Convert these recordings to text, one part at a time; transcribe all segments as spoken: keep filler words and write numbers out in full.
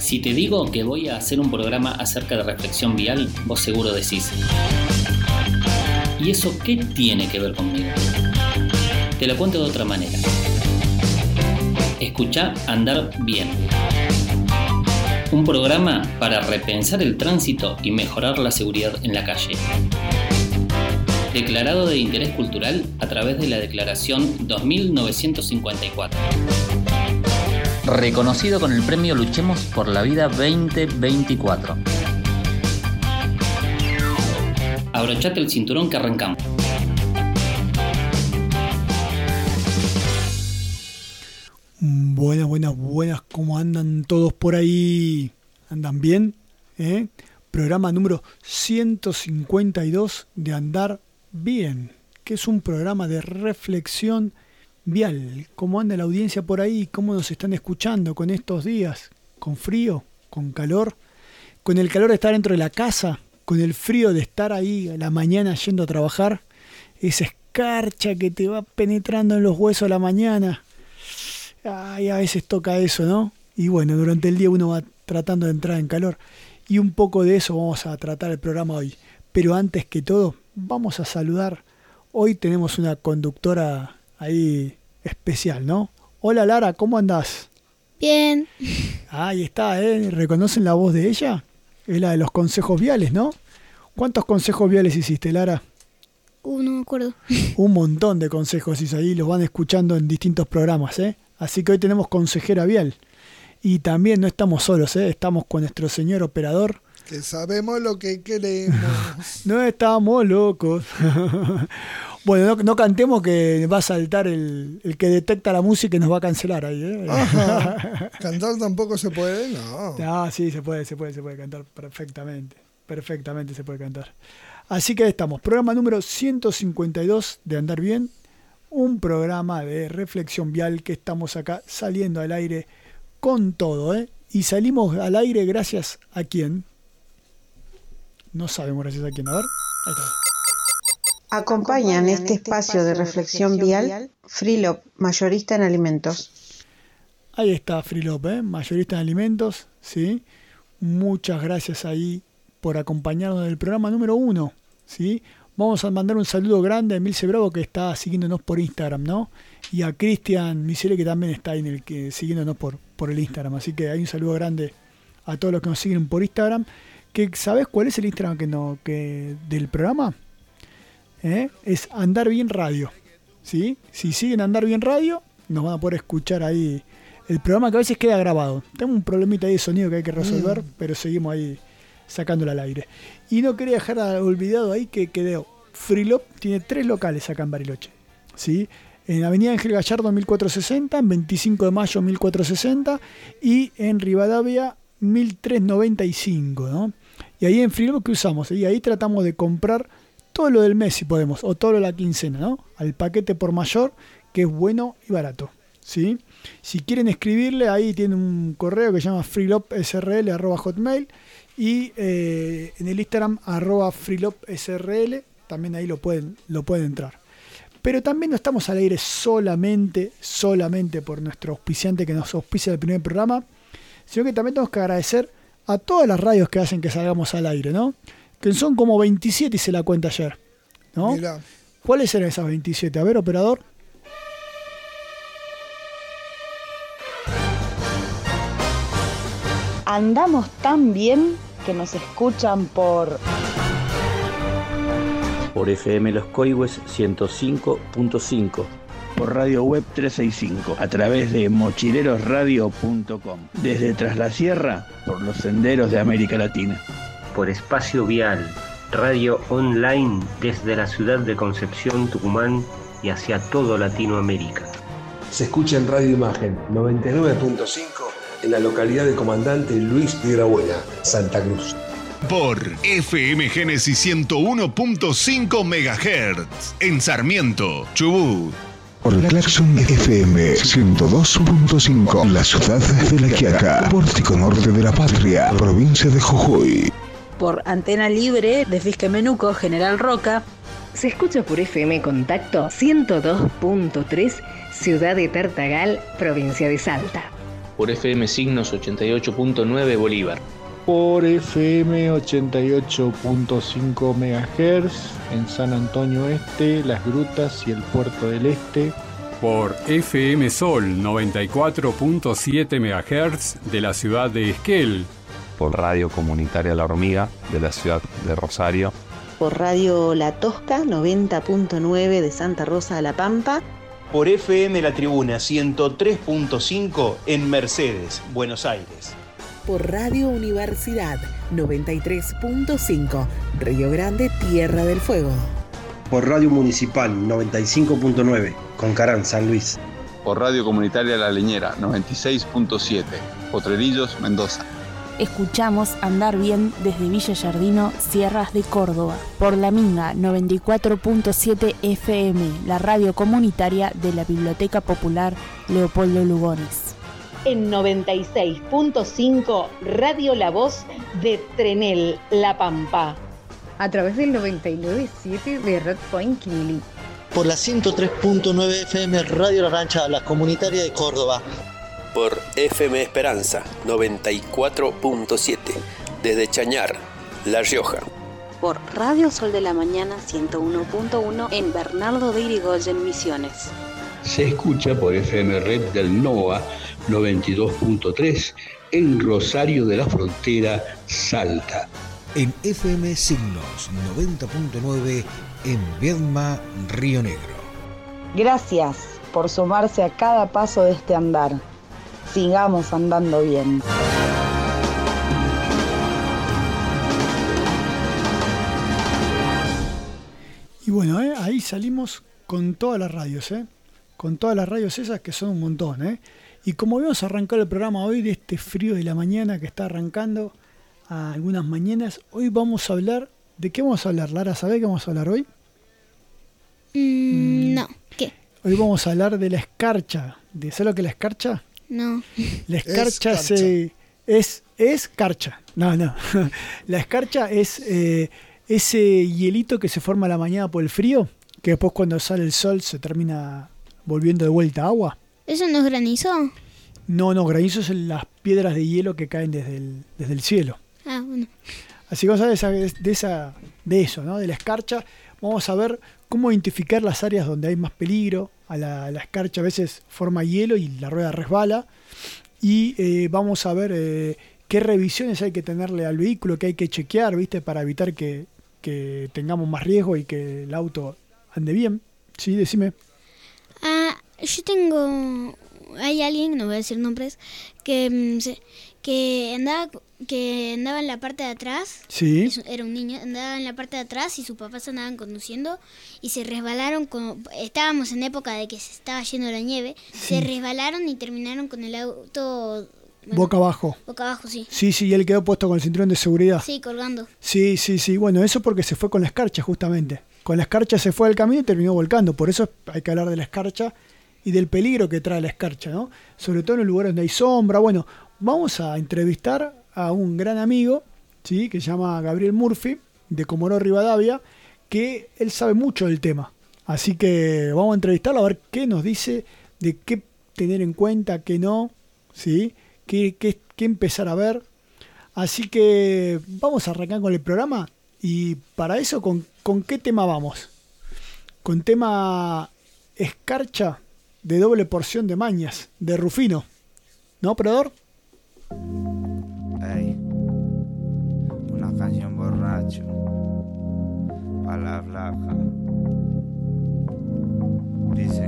Si te digo que voy a hacer un programa acerca de reflexión vial, vos seguro decís: ¿y eso qué tiene que ver conmigo? Te lo cuento de otra manera. Escuchá Andar Bien. Un programa para repensar el tránsito y mejorar la seguridad en la calle. Declarado de interés cultural a través de la Declaración dos mil novecientos cincuenta y cuatro. Reconocido con el premio Luchemos por la Vida veinte veinticuatro. Abrochate el cinturón que arrancamos. Buenas, buenas, buenas, ¿cómo andan todos por ahí? ¿Andan bien? ¿Eh? Programa número ciento cincuenta y dos de Andar Bien, que es un programa de reflexión vial. ¿Cómo anda la audiencia por ahí? ¿Cómo nos están escuchando con estos días? ¿Con frío? ¿Con calor? ¿Con el calor de estar dentro de la casa? ¿Con el frío de estar ahí a la mañana yendo a trabajar? Esa escarcha que te va penetrando en los huesos a la mañana. Ay, a veces toca eso, ¿no? Y bueno, durante el día uno va tratando de entrar en calor. Y un poco de eso vamos a tratar el programa hoy. Pero antes que todo, vamos a saludar. Hoy tenemos una conductora ahí especial, ¿no? Hola Lara, ¿cómo andás? Bien. Ahí está, ¿eh? ¿Reconocen la voz de ella? Es la de los consejos viales, ¿no? ¿Cuántos consejos viales hiciste, Lara? Uh, no me acuerdo. Un montón de consejos hizo ahí, los van escuchando en distintos programas, ¿eh? Así que hoy tenemos consejera vial. Y también no estamos solos, ¿eh? Estamos con nuestro señor operador. Que sabemos lo que queremos. No estamos locos. Bueno, no, no cantemos que va a saltar el, el que detecta la música y nos va a cancelar ahí, ¿eh? Ajá. ¿Cantar tampoco se puede? No. Ah, sí, se puede, se puede, se puede cantar perfectamente. Perfectamente se puede cantar. Así que estamos, programa número ciento cincuenta y dos de Andar Bien. Un programa de reflexión vial que estamos acá saliendo al aire con todo, ¿eh? Y salimos al aire gracias a quién. No sabemos gracias a quién. A ver, ahí está. Acompañan este espacio de reflexión vial Freelop, mayorista en alimentos. Ahí está Freelop, ¿eh? Mayorista en alimentos, ¿sí? Muchas gracias ahí por acompañarnos en el programa número uno, ¿sí? Vamos a mandar un saludo grande a Emilce Bravo, que está siguiéndonos por Instagram, ¿no? Y a Cristian Misele, que también está ahí en el que, siguiéndonos por, por el Instagram. Así que hay un saludo grande a todos los que nos siguen por Instagram. Que, ¿sabés cuál es el Instagram que no, que, del programa? ¿Eh? Es Andar Bien Radio, ¿sí? Si siguen Andar Bien Radio, nos van a poder escuchar ahí el programa, que a veces queda grabado. Tengo un problemita ahí de sonido que hay que resolver, mm. pero seguimos ahí sacándolo al aire. Y no quería dejar olvidado ahí que quedó. Freelop tiene tres locales acá en Bariloche, ¿sí? En Avenida Ángel Gallardo mil cuatrocientos sesenta, en veinticinco de mayo mil cuatrocientos sesenta y en Rivadavia mil trescientos noventa y cinco, ¿no? Y ahí en Freelop, ¿qué usamos? Y ahí tratamos de comprar todo lo del mes si podemos, o todo lo de la quincena, ¿no? Al paquete por mayor, que es bueno y barato, ¿sí? Si quieren escribirle, ahí tiene un correo que se llama freelopsrl arroba hotmail. Y eh, en el Instagram, arroba freelopsrl, también ahí lo pueden, lo pueden entrar. Pero también no estamos al aire solamente, solamente por nuestro auspiciante que nos auspicia el primer programa, sino que también tenemos que agradecer a todas las radios que hacen que salgamos al aire, ¿no? Que son como veintisiete, hice la cuenta ayer, ¿no? Mirá. ¿Cuáles eran esas veintisiete? A ver, operador. Andamos tan bien que nos escuchan por... Por F M Los Coihues ciento cinco punto cinco. Por Radio Web trescientos sesenta y cinco. A través de mochileros radio punto com. Desde Tras la Sierra, por los senderos de América Latina. Por Espacio Vial, radio online desde la ciudad de Concepción, Tucumán y hacia todo Latinoamérica. Se escucha en Radio Imagen noventa y nueve punto cinco en la localidad de Comandante Luis Piedrabuena, Santa Cruz. Por F M Génesis ciento uno punto cinco megahertz en Sarmiento, Chubut. Por Claxon F M ciento dos punto cinco, la ciudad de La Quiaca, pórtico norte de la patria, provincia de Jujuy. Por Antena Libre de Fisquemenuco, General Roca. Se escucha por F M Contacto ciento dos punto tres, ciudad de Tartagal, provincia de Salta. por F M Signos ochenta y ocho punto nueve Bolívar. Por F M ochenta y ocho punto cinco megahertz en San Antonio Este, Las Grutas y el Puerto del Este. Por F M Sol noventa y cuatro punto siete megahertz de la ciudad de Esquel. Por Radio Comunitaria La Hormiga de la ciudad de Rosario. Por Radio La Tosca noventa punto nueve de Santa Rosa de la Pampa. Por F M La Tribuna ciento tres punto cinco en Mercedes, Buenos Aires. Por Radio Universidad noventa y tres punto cinco, Río Grande, Tierra del Fuego. Por Radio Municipal noventa y cinco punto nueve, Concarán, San Luis. Por Radio Comunitaria La Leñera noventa y seis punto siete, Potrerillos, Mendoza. Escuchamos Andar Bien desde Villa Yardino, Sierras de Córdoba. Por La Minga noventa y cuatro punto siete F M, la radio comunitaria de la Biblioteca Popular Leopoldo Lugones. En noventa y seis punto cinco, Radio La Voz de Trenel, La Pampa. A través del noventa y nueve punto siete de Red Point Quilí. Por la ciento tres punto nueve F M Radio La Rancha, la comunitaria de Córdoba. Por F M Esperanza noventa y cuatro punto siete desde Chañar, La Rioja. Por Radio Sol de la Mañana ciento uno punto uno en Bernardo de Irigoyen, Misiones. Se escucha por F M Red del NOA noventa y dos punto tres en Rosario de la Frontera, Salta. En F M Signos noventa punto nueve en Viedma, Río Negro. Gracias por sumarse a cada paso de este andar. Sigamos andando bien. Y bueno, ¿eh? ahí salimos con todas las radios, ¿eh? con todas las radios esas que son un montón. ¿eh? Y como vamos a arrancar el programa hoy de este frío de la mañana que está arrancando a algunas mañanas, hoy vamos a hablar, ¿de qué vamos a hablar? Lara, ¿sabés qué vamos a hablar hoy? Mm, no, ¿qué? Hoy vamos a hablar de la escarcha. ¿De ¿Sabes lo que es la escarcha? No. La escarcha es, se, es, es escarcha. No, no. La escarcha es eh, ese hielito que se forma a la mañana por el frío, que después cuando sale el sol se termina volviendo de vuelta a agua. ¿Eso no es granizo? No, no, granizo son las piedras de hielo que caen desde el, desde el cielo. Ah, bueno. Así que vamos a ver esa, de, esa, de eso, ¿no? De la escarcha. Vamos a ver cómo identificar las áreas donde hay más peligro. A la, a la escarcha a veces forma hielo y la rueda resbala. Y eh, vamos a ver eh, qué revisiones hay que tenerle al vehículo, que hay que chequear, ¿viste? Para evitar que, que tengamos más riesgo y que el auto ande bien. Sí, decime. Ah, yo tengo... Hay alguien, no voy a decir nombres, que, que, andaba, que andaba en la parte de atrás. Sí. Era un niño, andaba en la parte de atrás y sus papás andaban conduciendo y se resbalaron. Con, estábamos en época de que se estaba yendo la nieve. Sí. Se resbalaron y terminaron con el auto... Bueno, boca abajo. Boca abajo, sí. Sí, sí, y él quedó puesto con el cinturón de seguridad. Sí, colgando. Sí, sí, sí. Bueno, eso porque se fue con la escarcha, justamente. Con la escarcha se fue al camino y terminó volcando. Por eso hay que hablar de la escarcha y del peligro que trae la escarcha, ¿no? Sobre todo en los lugares donde hay sombra. Bueno, vamos a entrevistar a un gran amigo, ¿sí? Que se llama Gabriel Murphy, de Comodoro Rivadavia, que él sabe mucho del tema. Así que vamos a entrevistarlo a ver qué nos dice de qué tener en cuenta, qué no, ¿sí? Qué, qué, qué empezar a ver. Así que vamos a arrancar con el programa. Y para eso, ¿con, con qué tema vamos? Con tema escarcha de doble porción de mañas, de Rufino. ¿No, Predador? Ey, una canción borracho, pa' la flaca. Dice,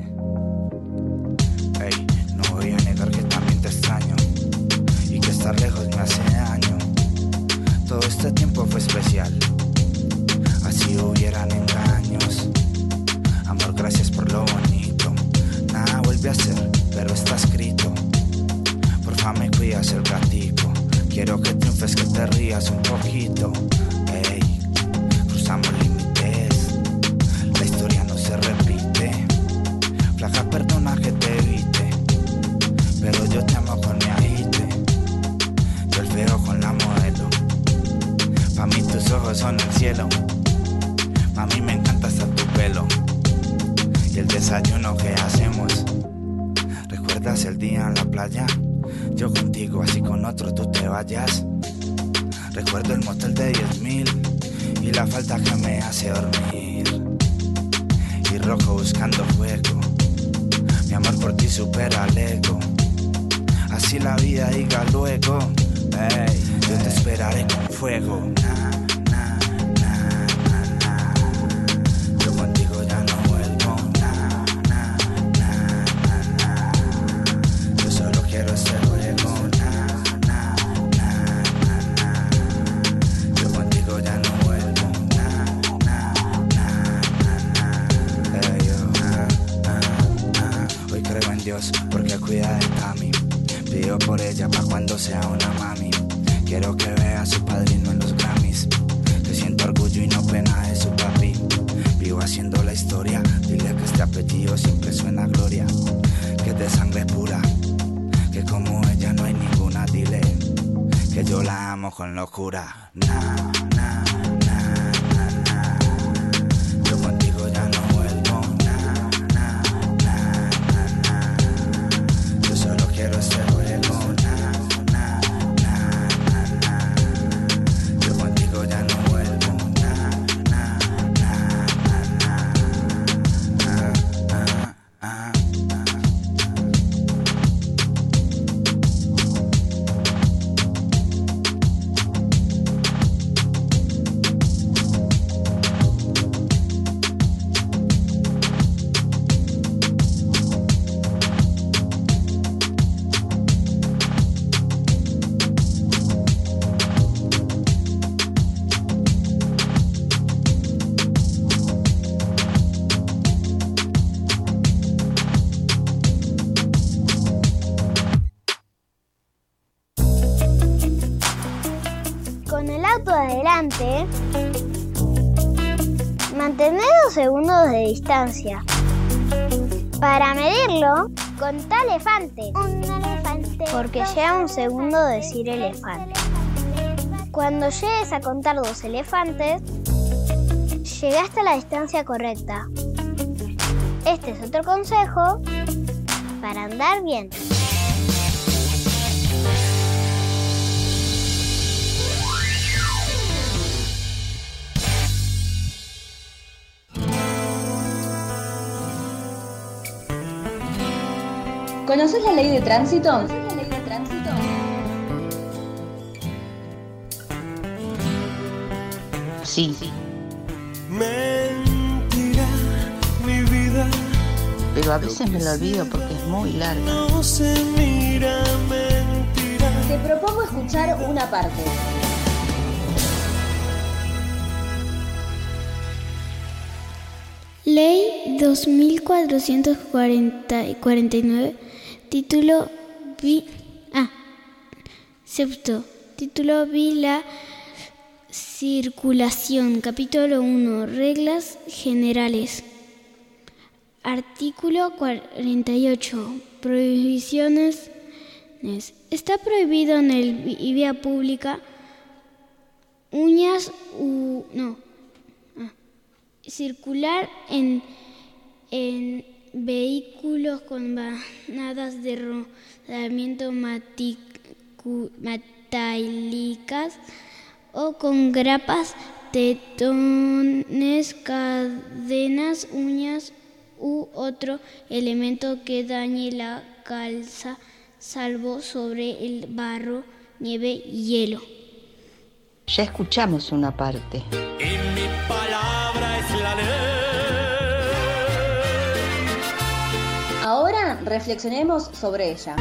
ey, no voy a negar que también te extraño y que estar lejos me hace daño. Todo este tiempo fue especial, así hubieran engaños. Amor, gracias por lo bonito. Nada vuelve a ser, pero está escrito. Porfa, me cuidas el gatico. Quiero que triunfes, que te rías un poquito. Ey, cruzamos límites. La historia no se repite. Flaca, perdona que te evite, pero yo te amo con mi agite. Yo el feo con la modelo. Pa' mí tus ojos son el cielo. Mami, me encanta hasta tu pelo. Y el desayuno que hacemos. ¿Recuerdas el día en la playa? Yo contigo, así con otro tú te vayas. Recuerdo el motel de diez mil y la falta que me hace dormir. Y rojo buscando fuego. Mi amor por ti supera al ego. Así la vida diga luego. Hey, yo te esperaré con fuego. Na, na, na, na, na. Yo contigo ya no vuelvo. Na, na, na, na, na. Yo solo quiero ese juego. Na, na, na, na, na. Yo contigo ya no vuelvo. Na, na, na, na, na. Hey, yo, na, na, na. Hoy creo en Dios porque cuida de Tami. Pido por ella pa' cuando sea una mami. Quiero que vea a su padrino en los Grammys. Que siento orgullo y no pena de su papi. Vivo haciendo la historia. Dile que este apellido siempre suena a gloria. Que es de sangre pura. Que como ella no hay ninguna. Dile que yo la amo con locura. Na, na, na, na, na. Yo contigo ya no vuelvo. Na, na, na, na, na. Yo solo quiero ese juego. Na, na, na, na, na. Yo contigo ya no vuelvo. Na, na, na, na, na. Ah, ah, ah, ah. Con el auto adelante, mantener dos segundos de distancia. Para medirlo, contá elefante. Un elefante. Porque lleva un segundo decir elefante. Cuando llegues a contar dos elefantes, llegaste a la distancia correcta. Este es otro consejo para andar bien. ¿Conoces la ley de tránsito? Sí. Mentira, mi vida. Pero a veces me lo olvido porque es muy larga. No se mira, mentira. Te propongo escuchar una parte. Ley dos mil cuatrocientos cuarenta y nueve, título vi, ah, sexto, título vi la circulación, capítulo uno, reglas generales, artículo cuarenta y ocho, prohibiciones. Está prohibido en el vía pública uñas u no. Circular en, en vehículos con banadas de rodamiento metálicas o con grapas, tetones, cadenas, uñas u otro elemento que dañe la calza, salvo sobre el barro, nieve y hielo. Ya escuchamos una parte. Y mi palabra es la ley. Ahora reflexionemos sobre ella.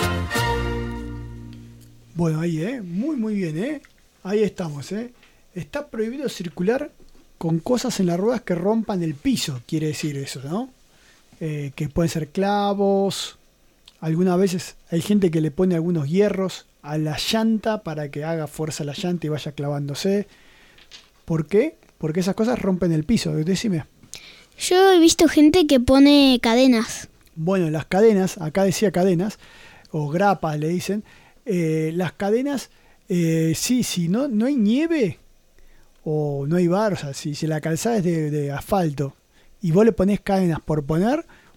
Bueno, ahí, ¿eh? Muy, muy bien, ¿eh? Ahí estamos, ¿eh? Está prohibido circular con cosas en las ruedas que rompan el piso, quiere decir eso, ¿no? Eh, que pueden ser clavos. Algunas veces hay gente que le pone algunos hierros a la llanta para que haga fuerza la llanta y vaya clavándose. ¿Por qué? Porque esas cosas rompen el piso. Decime. Yo he visto gente que pone cadenas. Bueno, las cadenas, acá decía cadenas, o grapas le dicen. Eh, las cadenas, eh, sí, si no, no hay nieve o no hay barro, o sea, si, si la calzada es de, de asfalto y vos le ponés cadenas por poner,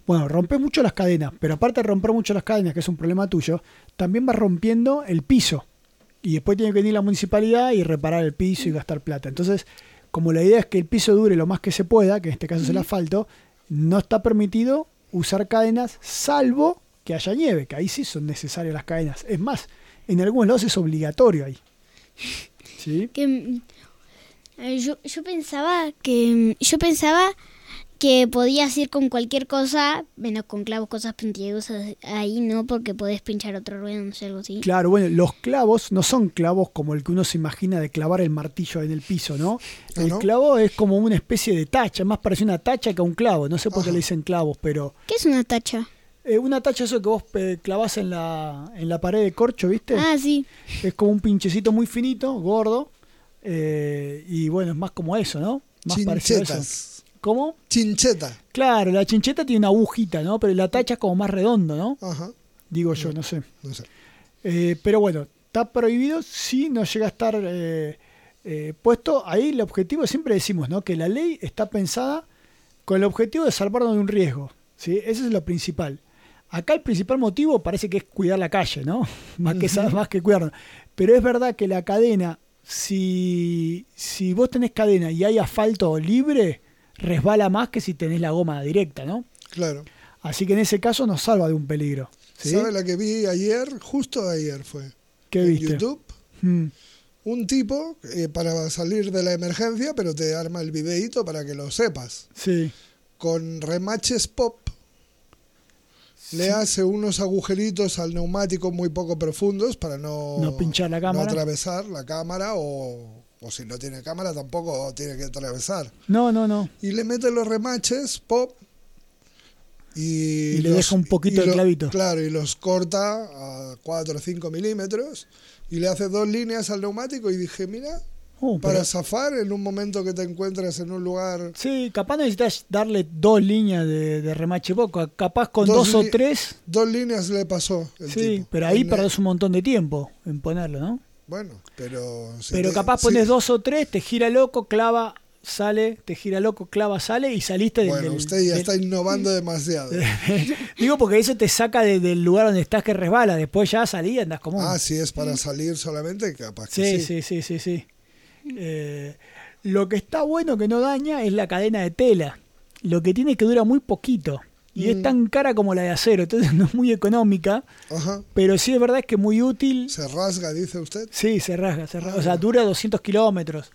bueno, rompes mucho las cadenas, pero aparte de romper mucho las cadenas, que es un problema tuyo, también vas rompiendo el piso. Y después tiene que venir la municipalidad y reparar el piso y gastar plata. Entonces, como la idea es que el piso dure lo más que se pueda, que en este caso es el asfalto, no está permitido usar cadenas, salvo que haya nieve, que ahí sí son necesarias las cadenas. Es más, en algunos lados es obligatorio ahí. ¿Sí? Que, eh, yo, yo pensaba que yo pensaba que podías ir con cualquier cosa, menos con clavos, cosas puntiagudas ahí, ¿no? Porque podés pinchar otro ruedo, no sé, algo así. Claro, bueno, los clavos no son clavos como el que uno se imagina de clavar el martillo en el piso, ¿no? El ¿no? clavo es como una especie de tacha, más parece una tacha que un clavo. No sé por qué le dicen clavos, pero... ¿Qué es una tacha? Eh, una tacha es eso que vos eh, clavás en la, en la pared de corcho, ¿viste? Ah, sí. Es como un pinchecito muy finito, gordo, eh, y bueno, es más como eso, ¿no? Más parecido a eso. ¿Cómo? Chincheta. Claro, la chincheta tiene una agujita, ¿no? Pero la tacha es como más redondo, ¿no? Ajá. Digo yo, no, no sé. No sé. Eh, pero bueno, está prohibido si no llega a estar eh, eh, puesto. Ahí el objetivo, siempre decimos, ¿no? Que la ley está pensada con el objetivo de salvarnos de un riesgo, ¿sí? Ese es lo principal. Acá el principal motivo parece que es cuidar la calle, ¿no? Más que, uh-huh. más que cuidarnos. Pero es verdad que la cadena, si, si vos tenés cadena y hay asfalto libre, resbala más que si tenés la goma directa, ¿no? Claro. Así que en ese caso nos salva de un peligro. ¿Sí? ¿Sabes la que vi ayer? Justo ayer fue. ¿Qué en viste? YouTube. Hmm. Un tipo eh, para salir de la emergencia, pero te arma el videíto para que lo sepas. Sí. Con remaches pop. Sí. Le hace unos agujeritos al neumático muy poco profundos para no, no pinchar la cámara. No atravesar la cámara o... O si no tiene cámara, tampoco tiene que atravesar. No, no, no. Y le mete los remaches, pop. Y, y le los, deja un poquito de clavito. Claro, y los corta a cuatro o cinco milímetros. Y le hace dos líneas al neumático. Y dije, mira, oh, para pero... zafar en un momento que te encuentres en un lugar... Sí, capaz necesitas darle dos líneas de, de remache poco. Capaz con dos, dos o tres... Dos líneas le pasó el Sí, tipo. pero ahí en perdés un montón de tiempo en ponerlo, ¿no? Bueno, pero... Si pero te, capaz pones sí. dos o tres, te gira loco, clava, sale, te gira loco, clava, sale y saliste del... Bueno, usted ya del, está innovando demasiado. Digo, porque eso te saca de, del lugar donde estás que resbala. Después ya salí y andás como... Ah, si es para salir solamente, capaz sí, que sí. Sí, sí, sí, sí. Eh, lo que está bueno que no daña es la cadena de tela. Lo que tiene que dura muy poquito. Y mm. es tan cara como la de acero, entonces no es muy económica. Ajá. Pero sí es verdad que es muy útil. ¿Se rasga, dice usted? Sí, se rasga, se rasga. Ah, o sea, dura doscientos kilómetros.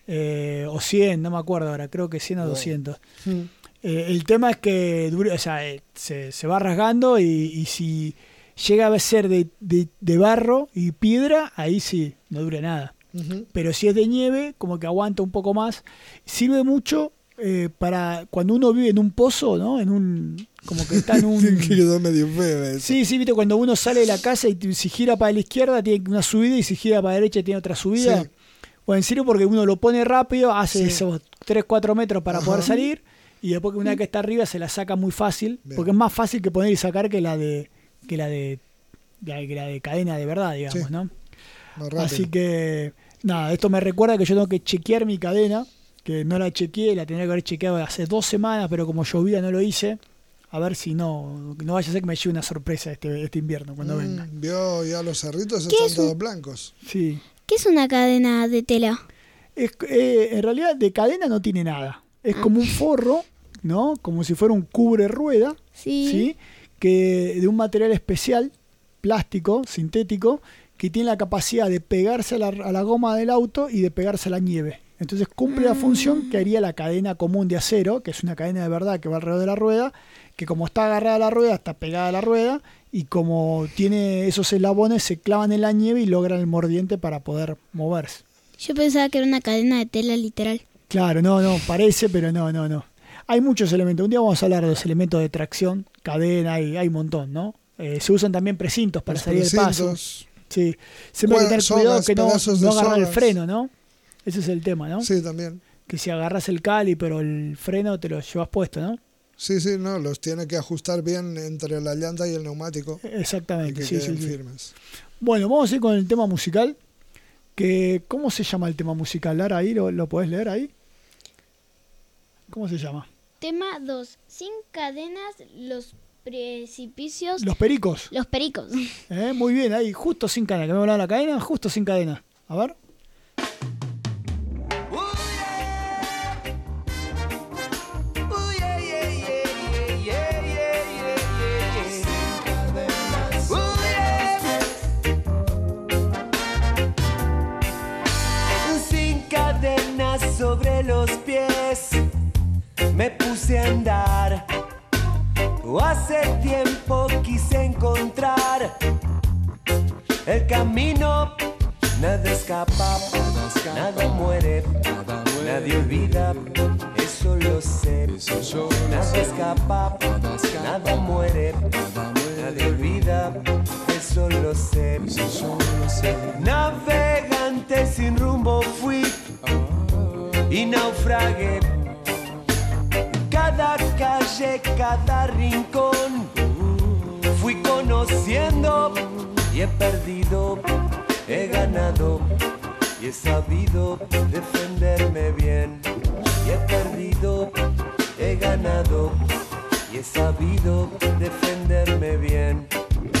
Eh, o cien, no me acuerdo ahora, creo que cien o doscientos. Mm. Eh, el tema es que dura, o sea, eh, se, se va rasgando y, y si llega a ser de, de, de barro y piedra, ahí sí, no dura nada. Uh-huh. Pero si es de nieve, como que aguanta un poco más. Sirve mucho eh, para cuando uno vive en un pozo, ¿no? En un... Como que está en un... quedó medio feo eso. Sí, sí, viste, cuando uno sale de la casa y si gira para la izquierda tiene una subida y si gira para la derecha tiene otra subida. Sí. Bueno, en serio, porque uno lo pone rápido, hace Sí. esos tres cuatro metros para Ajá. poder salir y después que una vez que está arriba se la saca muy fácil, Bien. porque es más fácil que poner y sacar que la de que la de, que la de cadena de verdad, digamos, Sí. ¿no? Más rápido. Así que, nada, esto me recuerda que yo tengo que chequear mi cadena, que no la chequeé, la tenía que haber chequeado hace dos semanas, pero como llovía no lo hice. A ver si no, no vaya a ser que me lleve una sorpresa este, este invierno cuando Mm, venga. Vio ya los cerritos ¿Qué están es todos un- blancos. Sí. ¿Qué es una cadena de tela? Es, eh, en realidad de cadena no tiene nada. Es Ah. como un forro, ¿no? Como si fuera un cubre rueda, Sí. ¿sí? Que de un material especial, plástico, sintético, que tiene la capacidad de pegarse a la, a la goma del auto y de pegarse a la nieve. Entonces cumple la función que haría la cadena común de acero, que es una cadena de verdad que va alrededor de la rueda, que como está agarrada a la rueda, está pegada a la rueda, y como tiene esos eslabones, se clavan en la nieve y logran el mordiente para poder moverse. Yo pensaba que era una cadena de tela literal. Claro, no, no, parece, pero no, no, no. Hay muchos elementos. Un día vamos a hablar de los elementos de tracción, cadena, hay, hay un montón, ¿no? Eh, se usan también precintos para Los salir del paso. precintos. Sí, siempre hay que tener Sogas, cuidado que no, pedazos de no agarrar el sogas. freno, ¿no? Ese es el tema, ¿no? Sí, también. Que si agarras el cali, pero el freno te lo llevas puesto, ¿no? Sí, sí, no, los tiene que ajustar bien entre la llanta y el neumático. Exactamente, y que sí, queden sí, sí. firmes. Bueno, vamos a ir con el tema musical. Que, ¿cómo se llama el tema musical, Lara? Ahí lo, lo podés leer ahí. ¿Cómo se llama? Tema dos. Sin cadenas, los precipicios. Los pericos. Los pericos. Eh, muy bien, ahí, justo sin cadena. Que me hablaba la cadena, justo sin cadena. A ver. Sin cadenas sobre los pies, me puse a andar. Hace tiempo quise encontrar el camino. Nada escapa, nada muere, nadie olvida, eso lo sé. Nada escapa, nada muere, nadie olvida, eso lo sé. Navegante sin rumbo fui y naufragué. Cada calle, cada rincón fui conociendo y he perdido, he ganado y he sabido defenderme bien. Y he perdido, he ganado y he sabido defenderme bien.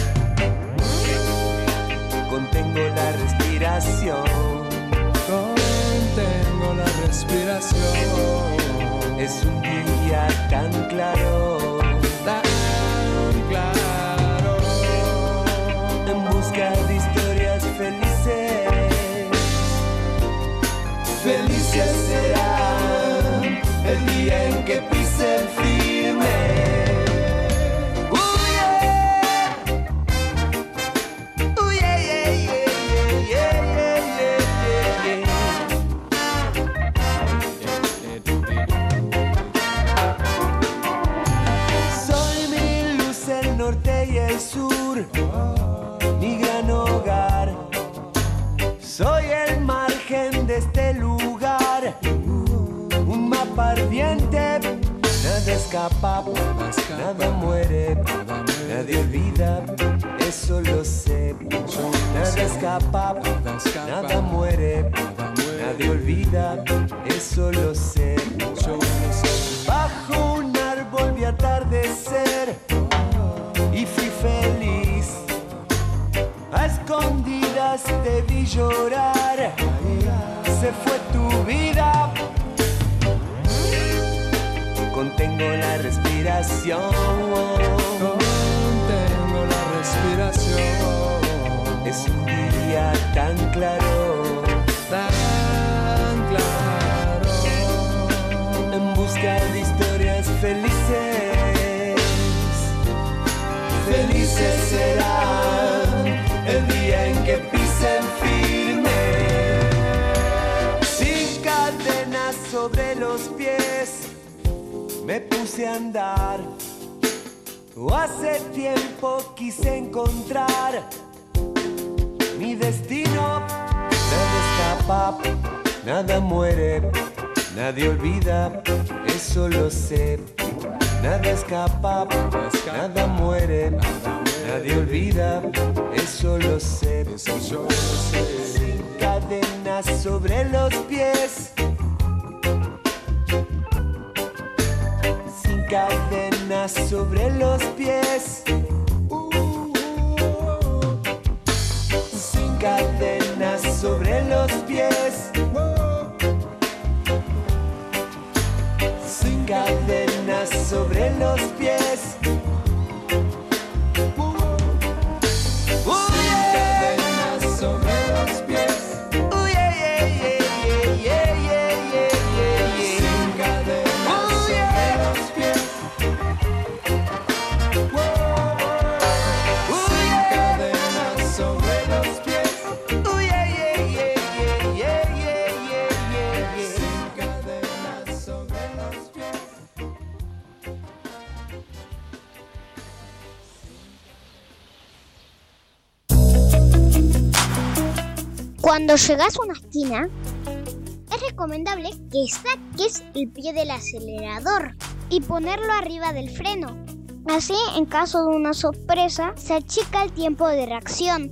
Contengo la respiración, contengo la respiración. Es un día tan claro, tan claro, en busca de historias felices. Felices será el día en que pisen firme. Sur, mi gran hogar, soy el margen de este lugar, un mapa ardiente, nada escapa, nada muere, nadie olvida, eso lo sé. Nada escapa, nada muere, nadie olvida, eso lo sé. Bajo un árbol vi atardecer y fui feliz, a escondidas te vi llorar, se fue tu vida. Contengo la respiración, contengo la respiración. Es un día tan claro, tan claro, en busca de historias felices. Felices será el día en que pisen firme. Sin cadenas sobre los pies, me puse a andar. Hace tiempo quise encontrar mi destino. Nada escapa, nada muere, nadie olvida, eso lo sé. Nada escapa, nada muere, nadie olvida, eso lo sé. Sin cadenas sobre los pies, sin cadenas sobre los pies, sin cadenas sobre los pies, sin cadenas sobre los pies. Cuando llegas a una esquina, es recomendable que saques el pie del acelerador y ponerlo arriba del freno. Así, en caso de una sorpresa, se achica el tiempo de reacción.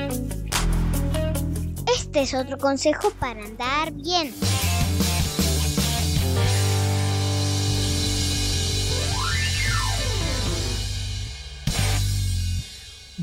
Este es otro consejo para andar bien.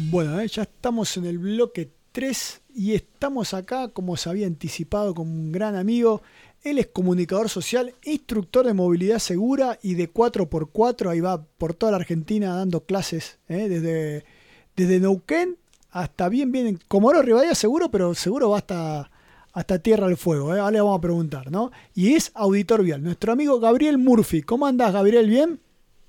Bueno, eh, ya estamos en el bloque tres y estamos acá, como se había anticipado, con un gran amigo. Él es comunicador social, instructor de movilidad segura y de cuatro por cuatro. Ahí va por toda la Argentina dando clases, eh, desde, desde Neuquén hasta bien, bien, en Comodoro Rivadavia seguro, pero seguro va hasta, hasta Tierra del Fuego. Eh. Ahora le vamos a preguntar, ¿no? Y es auditor vial. Nuestro amigo Gabriel Murphy. ¿Cómo andás, Gabriel? ¿Bien?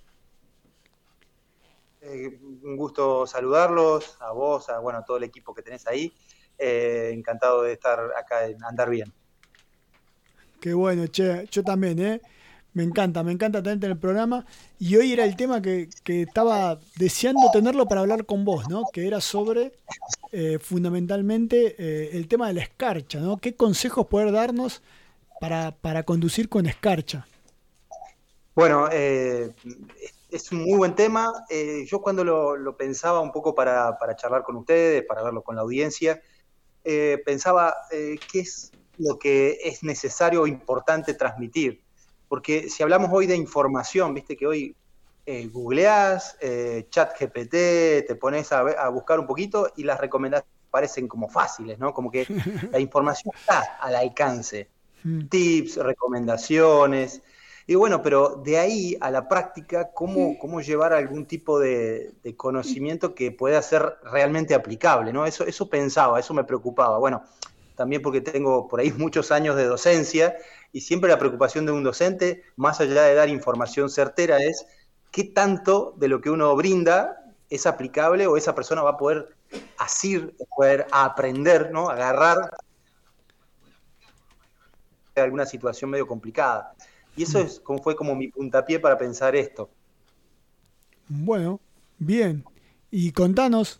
Eh, un gusto saludarlos, a vos, a bueno, a todo el equipo que tenés ahí. Eh, encantado de estar acá en Andar Bien. Qué bueno, che, yo también, ¿eh? Me encanta, me encanta tenerte en el programa. Y hoy era el tema que, que estaba deseando tenerlo para hablar con vos, ¿no? Que era sobre, eh, fundamentalmente, eh, el tema de la escarcha, ¿no? ¿Qué consejos poder darnos para, para conducir con escarcha? Bueno, eh, es un muy buen tema. Eh, yo cuando lo, lo pensaba un poco para, para charlar con ustedes, para verlo con la audiencia, eh, pensaba eh, qué es lo que es necesario o importante transmitir. Porque si hablamos hoy de información, viste que hoy eh, googleás, eh, chat G P T, te pones a, a buscar un poquito y las recomendaciones parecen como fáciles, ¿no? Como que la información está al alcance. Tips, recomendaciones. Y bueno, pero de ahí a la práctica, ¿cómo, cómo llevar algún tipo de, de conocimiento que pueda ser realmente aplicable, ¿no? Eso, eso pensaba, eso me preocupaba. Bueno, también porque tengo por ahí muchos años de docencia y siempre la preocupación de un docente, más allá de dar información certera, es qué tanto de lo que uno brinda es aplicable o esa persona va a poder asir, poder aprender, ¿no? Agarrar de alguna situación medio complicada. Y eso es como fue como mi puntapié para pensar esto. Bueno, bien. Y contanos.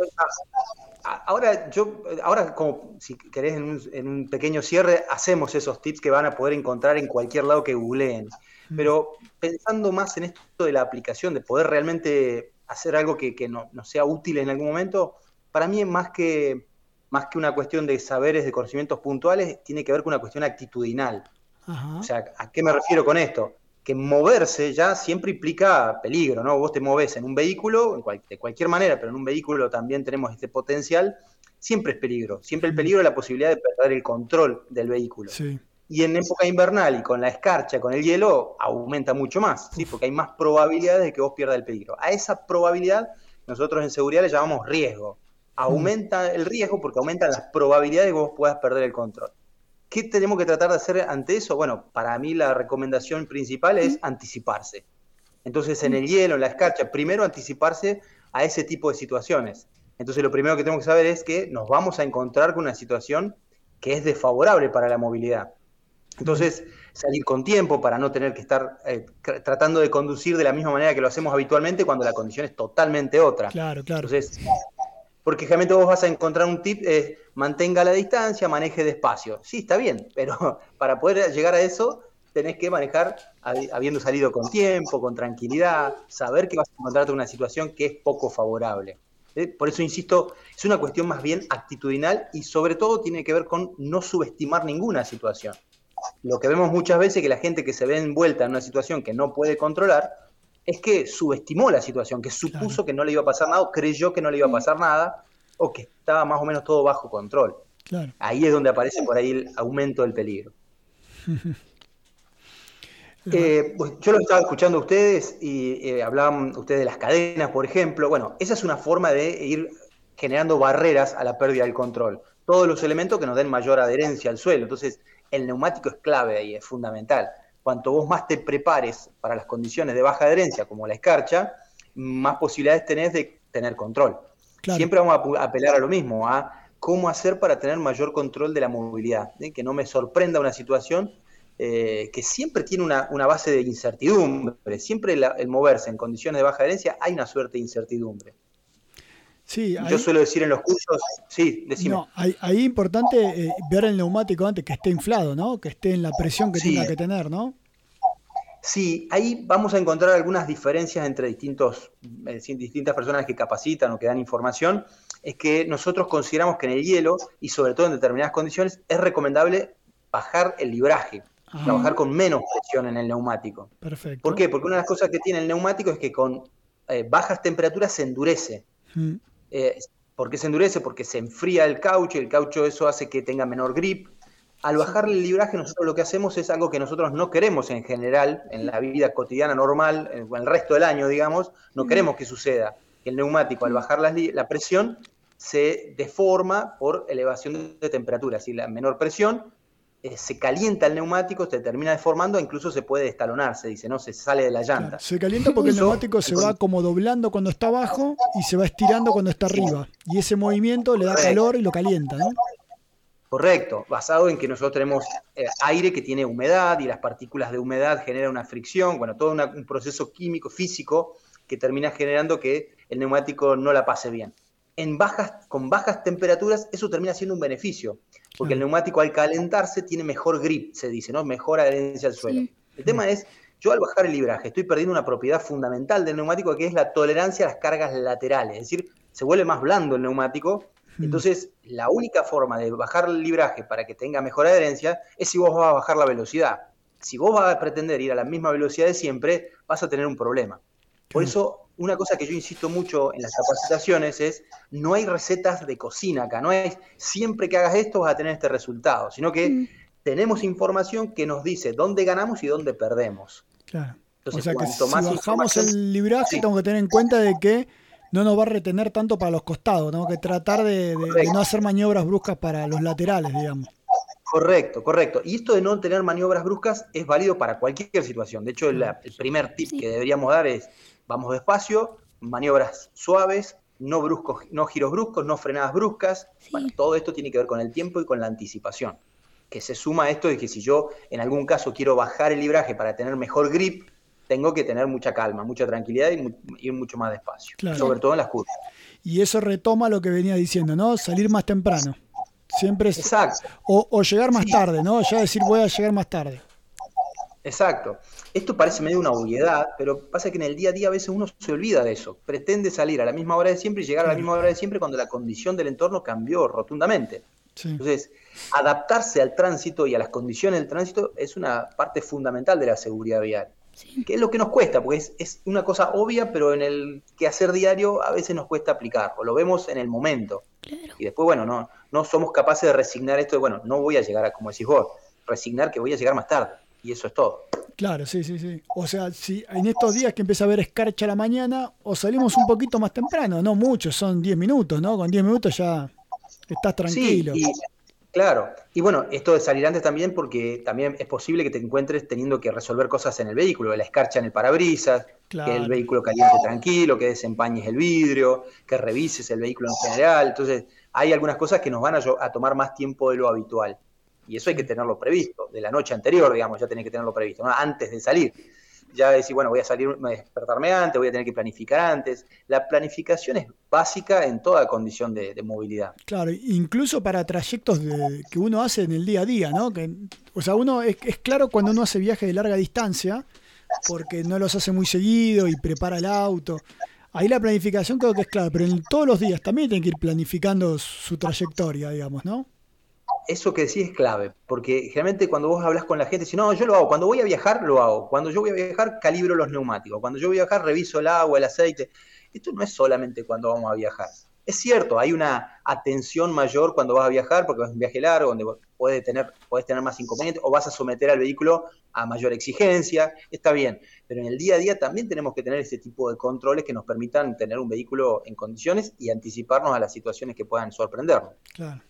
Ahora, yo, ahora como si querés en un, en un pequeño cierre, hacemos esos tips que van a poder encontrar en cualquier lado que googleen. Pero pensando más en esto de la aplicación, de poder realmente hacer algo que, que no, no sea útil en algún momento, para mí es más que, más que una cuestión de saberes, de conocimientos puntuales, tiene que ver con una cuestión actitudinal. Ajá. O sea, ¿a qué me refiero con esto? Que moverse ya siempre implica peligro, ¿no? Vos te movés en un vehículo, en cual, de cualquier manera, pero en un vehículo también tenemos este potencial, siempre es peligro. Siempre el peligro es la posibilidad de perder el control del vehículo. Sí. Y en época invernal y con la escarcha, con el hielo, aumenta mucho más, ¿sí? Porque hay más probabilidades de que vos pierdas el peligro. A esa probabilidad nosotros en seguridad le llamamos riesgo. Aumenta el riesgo porque aumentan las probabilidades de que vos puedas perder el control. ¿Qué tenemos que tratar de hacer ante eso? Bueno, para mí la recomendación principal es anticiparse. Entonces, en el hielo, en la escarcha, primero anticiparse a ese tipo de situaciones. Entonces, lo primero que tenemos que saber es que nos vamos a encontrar con una situación que es desfavorable para la movilidad. Entonces, salir con tiempo para no tener que estar eh, tratando de conducir de la misma manera que lo hacemos habitualmente cuando la condición es totalmente otra. Claro, claro. Entonces, porque generalmente vos vas a encontrar un tip, eh, mantenga la distancia, maneje despacio. Sí, está bien, pero para poder llegar a eso tenés que manejar habiendo salido con tiempo, con tranquilidad, saber que vas a encontrarte en una situación que es poco favorable. ¿Eh? Por eso, insisto, es una cuestión más bien actitudinal y sobre todo tiene que ver con no subestimar ninguna situación. Lo que vemos muchas veces es que la gente que se ve envuelta en una situación que no puede controlar es que subestimó la situación, que supuso claro. que no le iba a pasar nada, o creyó que no le iba a pasar nada, o que estaba más o menos todo bajo control. Claro. Ahí es donde aparece por ahí el aumento del peligro. eh, pues yo lo estaba escuchando a ustedes y eh, hablaban ustedes de las cadenas, por ejemplo. Bueno, esa es una forma de ir generando barreras a la pérdida del control. Todos los elementos que nos den mayor adherencia al suelo. Entonces, el neumático es clave ahí, es fundamental. Cuanto vos más te prepares para las condiciones de baja adherencia, como la escarcha, más posibilidades tenés de tener control. Claro. Siempre vamos a apelar a lo mismo, a cómo hacer para tener mayor control de la movilidad, ¿sí? Que no me sorprenda una situación eh, que siempre tiene una, una base de incertidumbre. Siempre la, el moverse en condiciones de baja adherencia hay una suerte de incertidumbre. Sí, ahí, yo suelo decir en los cursos, sí, decime. No, ahí, ahí es importante eh, ver el neumático antes que esté inflado, ¿no? Que esté en la presión que sí. tenga que tener, ¿no? Sí, ahí vamos a encontrar algunas diferencias entre distintos, eh, distintas personas que capacitan o que dan información. Es que nosotros consideramos que en el hielo, y sobre todo en determinadas condiciones, es recomendable bajar el libraje, Ajá. trabajar con menos presión en el neumático. Perfecto. ¿Por qué? Porque una de las cosas que tiene el neumático es que con eh, bajas temperaturas se endurece. Hmm. Eh, ¿Por qué se endurece? Porque se enfría el caucho y el caucho eso hace que tenga menor grip. Al bajarle el libraje, nosotros lo que hacemos es algo que nosotros no queremos en general, en la vida cotidiana normal, en el resto del año, digamos, no queremos que suceda. Que el neumático, al bajar la, la presión, se deforma por elevación de temperatura. Si la menor presión, eh, se calienta el neumático, se termina deformando, incluso se puede destalonar, se dice, ¿no? Se sale de la llanta. Claro, se calienta porque el neumático se va como doblando cuando está abajo y se va estirando cuando está arriba. Y ese movimiento le da calor y lo calienta, ¿no? Correcto, basado en que nosotros tenemos eh, aire que tiene humedad y las partículas de humedad generan una fricción, bueno, todo una, un proceso químico, físico, que termina generando que el neumático no la pase bien. En bajas, con bajas temperaturas eso termina siendo un beneficio, porque el neumático al calentarse tiene mejor grip, se dice, ¿no? Mejor adherencia al suelo. Sí. El tema es, yo al bajar el libraje estoy perdiendo una propiedad fundamental del neumático que es la tolerancia a las cargas laterales, es decir, se vuelve más blando el neumático. Entonces, la única forma de bajar el libraje para que tenga mejor adherencia es si vos vas a bajar la velocidad. Si vos vas a pretender ir a la misma velocidad de siempre, vas a tener un problema. Por eso, una cosa que yo insisto mucho en las capacitaciones es, no hay recetas de cocina acá, no es siempre que hagas esto vas a tener este resultado, sino que mm. tenemos información que nos dice dónde ganamos y dónde perdemos. Claro. Entonces, o sea que si bajamos el libraje, sí. tengo que tener en cuenta de que no nos va a retener tanto para los costados, tengo que tratar de, de, de no hacer maniobras bruscas para los laterales, digamos. Correcto, correcto. Y esto de no tener maniobras bruscas es válido para cualquier situación. De hecho, el, el primer tip sí. que deberíamos dar es, vamos despacio, maniobras suaves, no bruscos, no giros bruscos, no frenadas bruscas. Sí. Bueno, todo esto tiene que ver con el tiempo y con la anticipación. Que se suma a esto de que si yo en algún caso quiero bajar el libraje para tener mejor grip, tengo que tener mucha calma, mucha tranquilidad y mu- ir mucho más despacio, claro. sobre todo en las curvas. Y eso retoma lo que venía diciendo, ¿no? Salir más temprano. Siempre es, Exacto. O, o llegar más sí. tarde, ¿no? Ya decir voy a llegar más tarde. Exacto. Esto parece medio una obviedad, pero pasa que en el día a día a veces uno se olvida de eso. Pretende salir a la misma hora de siempre y llegar a la misma hora de siempre cuando la condición del entorno cambió rotundamente. Sí. Entonces, adaptarse al tránsito y a las condiciones del tránsito es una parte fundamental de la seguridad vial. Sí. Que es lo que nos cuesta, porque es, es una cosa obvia, pero en el quehacer diario a veces nos cuesta aplicarlo, lo vemos en el momento. Claro. Y después, bueno, no, no somos capaces de resignar esto de, bueno, no voy a llegar a, como decís vos, resignar que voy a llegar más tarde, y eso es todo. Claro, sí, sí, sí. O sea, si en estos días que empieza a haber escarcha a la mañana, o salimos un poquito más temprano, no mucho, son diez minutos, ¿no? Con diez minutos ya estás tranquilo. Sí, y... Claro, y bueno, esto de salir antes también porque también es posible que te encuentres teniendo que resolver cosas en el vehículo, la escarcha en el parabrisas, claro. que el vehículo caliente tranquilo, que desempañes el vidrio, que revises el vehículo en general. Entonces, hay algunas cosas que nos van a, a tomar más tiempo de lo habitual. Y eso hay que tenerlo previsto, de la noche anterior, digamos, ya tenés que tenerlo previsto, ¿no? Antes de salir. Ya decir, bueno, voy a salir, voy a despertarme antes, voy a tener que planificar antes. La planificación es básica en toda condición de, de movilidad. Claro, incluso para trayectos de, que uno hace en el día a día, ¿no? Que, o sea, uno es, es claro cuando uno hace viajes de larga distancia, porque no los hace muy seguido y prepara el auto. Ahí la planificación creo que es clave, pero en todos los días también tiene que ir planificando su trayectoria, digamos, ¿no? Eso que decís es clave, porque generalmente cuando vos hablas con la gente, si no, yo lo hago, cuando voy a viajar, lo hago, cuando yo voy a viajar, calibro los neumáticos, cuando yo voy a viajar, reviso el agua, el aceite. Esto no es solamente cuando vamos a viajar. Es cierto, hay una atención mayor cuando vas a viajar, porque es un viaje largo, donde puedes tener, podés tener más inconvenientes, o vas a someter al vehículo a mayor exigencia, está bien, pero en el día a día también tenemos que tener ese tipo de controles que nos permitan tener un vehículo en condiciones y anticiparnos a las situaciones que puedan sorprendernos. Claro,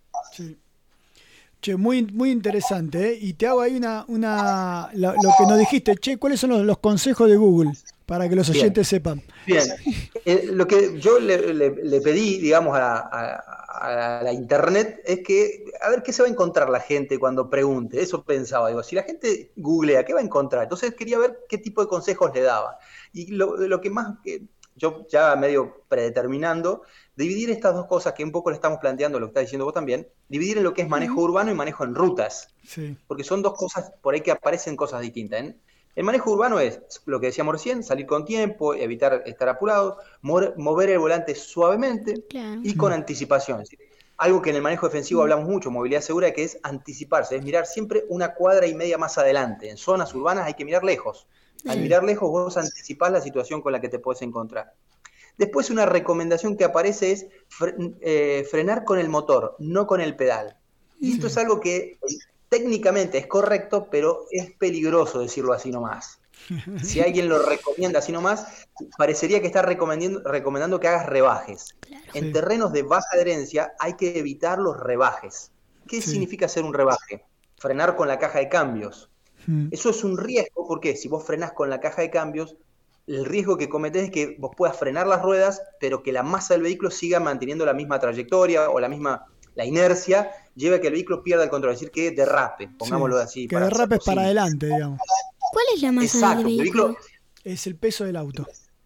sí. Che, muy, muy interesante, ¿eh? Y te hago ahí una, una lo, lo que nos dijiste, che, ¿cuáles son los, los consejos de Google para que los oyentes Bien. sepan? Bien, eh, lo que yo le, le, le pedí, digamos, a, a, a la internet es que, a ver qué se va a encontrar la gente cuando pregunte, eso pensaba, digo, si la gente googlea, ¿qué va a encontrar? Entonces quería ver qué tipo de consejos le daba. Y lo, lo que más, que yo ya medio predeterminando, dividir estas dos cosas que un poco le estamos planteando, lo que está diciendo vos también, dividir en lo que es manejo urbano y manejo en rutas. Sí. Porque son dos cosas por ahí que aparecen cosas distintas. ¿eh? El manejo urbano es lo que decíamos recién, salir con tiempo, evitar estar apurado, mover, mover el volante suavemente claro. y con anticipación. ¿sí? Algo que en el manejo defensivo hablamos mucho, movilidad segura, que es anticiparse, es mirar siempre una cuadra y media más adelante. En zonas urbanas hay que mirar lejos. Al sí. mirar lejos vos anticipás la situación con la que te podés encontrar. Después una recomendación que aparece es fre eh, frenar con el motor, no con el pedal. Y esto es algo que técnicamente es correcto, pero es peligroso decirlo así nomás. Si alguien lo recomienda así nomás, parecería que está recomendando, recomendando que hagas rebajes. Claro. En sí. terrenos de baja adherencia hay que evitar los rebajes. ¿Qué sí. significa hacer un rebaje? Frenar con la caja de cambios. Mm. Eso es un riesgo, porque si vos frenás con la caja de cambios, el riesgo que cometés es que vos puedas frenar las ruedas, pero que la masa del vehículo siga manteniendo la misma trayectoria o la misma la inercia, lleve a que el vehículo pierda el control, es decir, que derrape, pongámoslo sí, así. Que para derrapes para adelante, digamos. ¿Cuál es la masa Exacto, del vehículo? El vehículo? Es el peso del auto.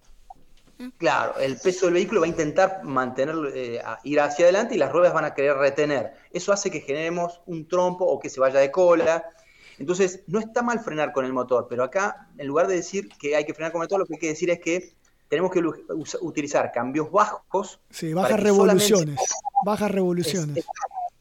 Claro, el peso del vehículo va a intentar mantenerlo, eh, ir hacia adelante y las ruedas van a querer retener. Eso hace que generemos un trompo o que se vaya de cola. Entonces, no está mal frenar con el motor, pero acá, en lugar de decir que hay que frenar con el motor, lo que hay que decir es que tenemos que utilizar cambios bajos. Sí, bajas revoluciones. Solamente... Bajas revoluciones. Es,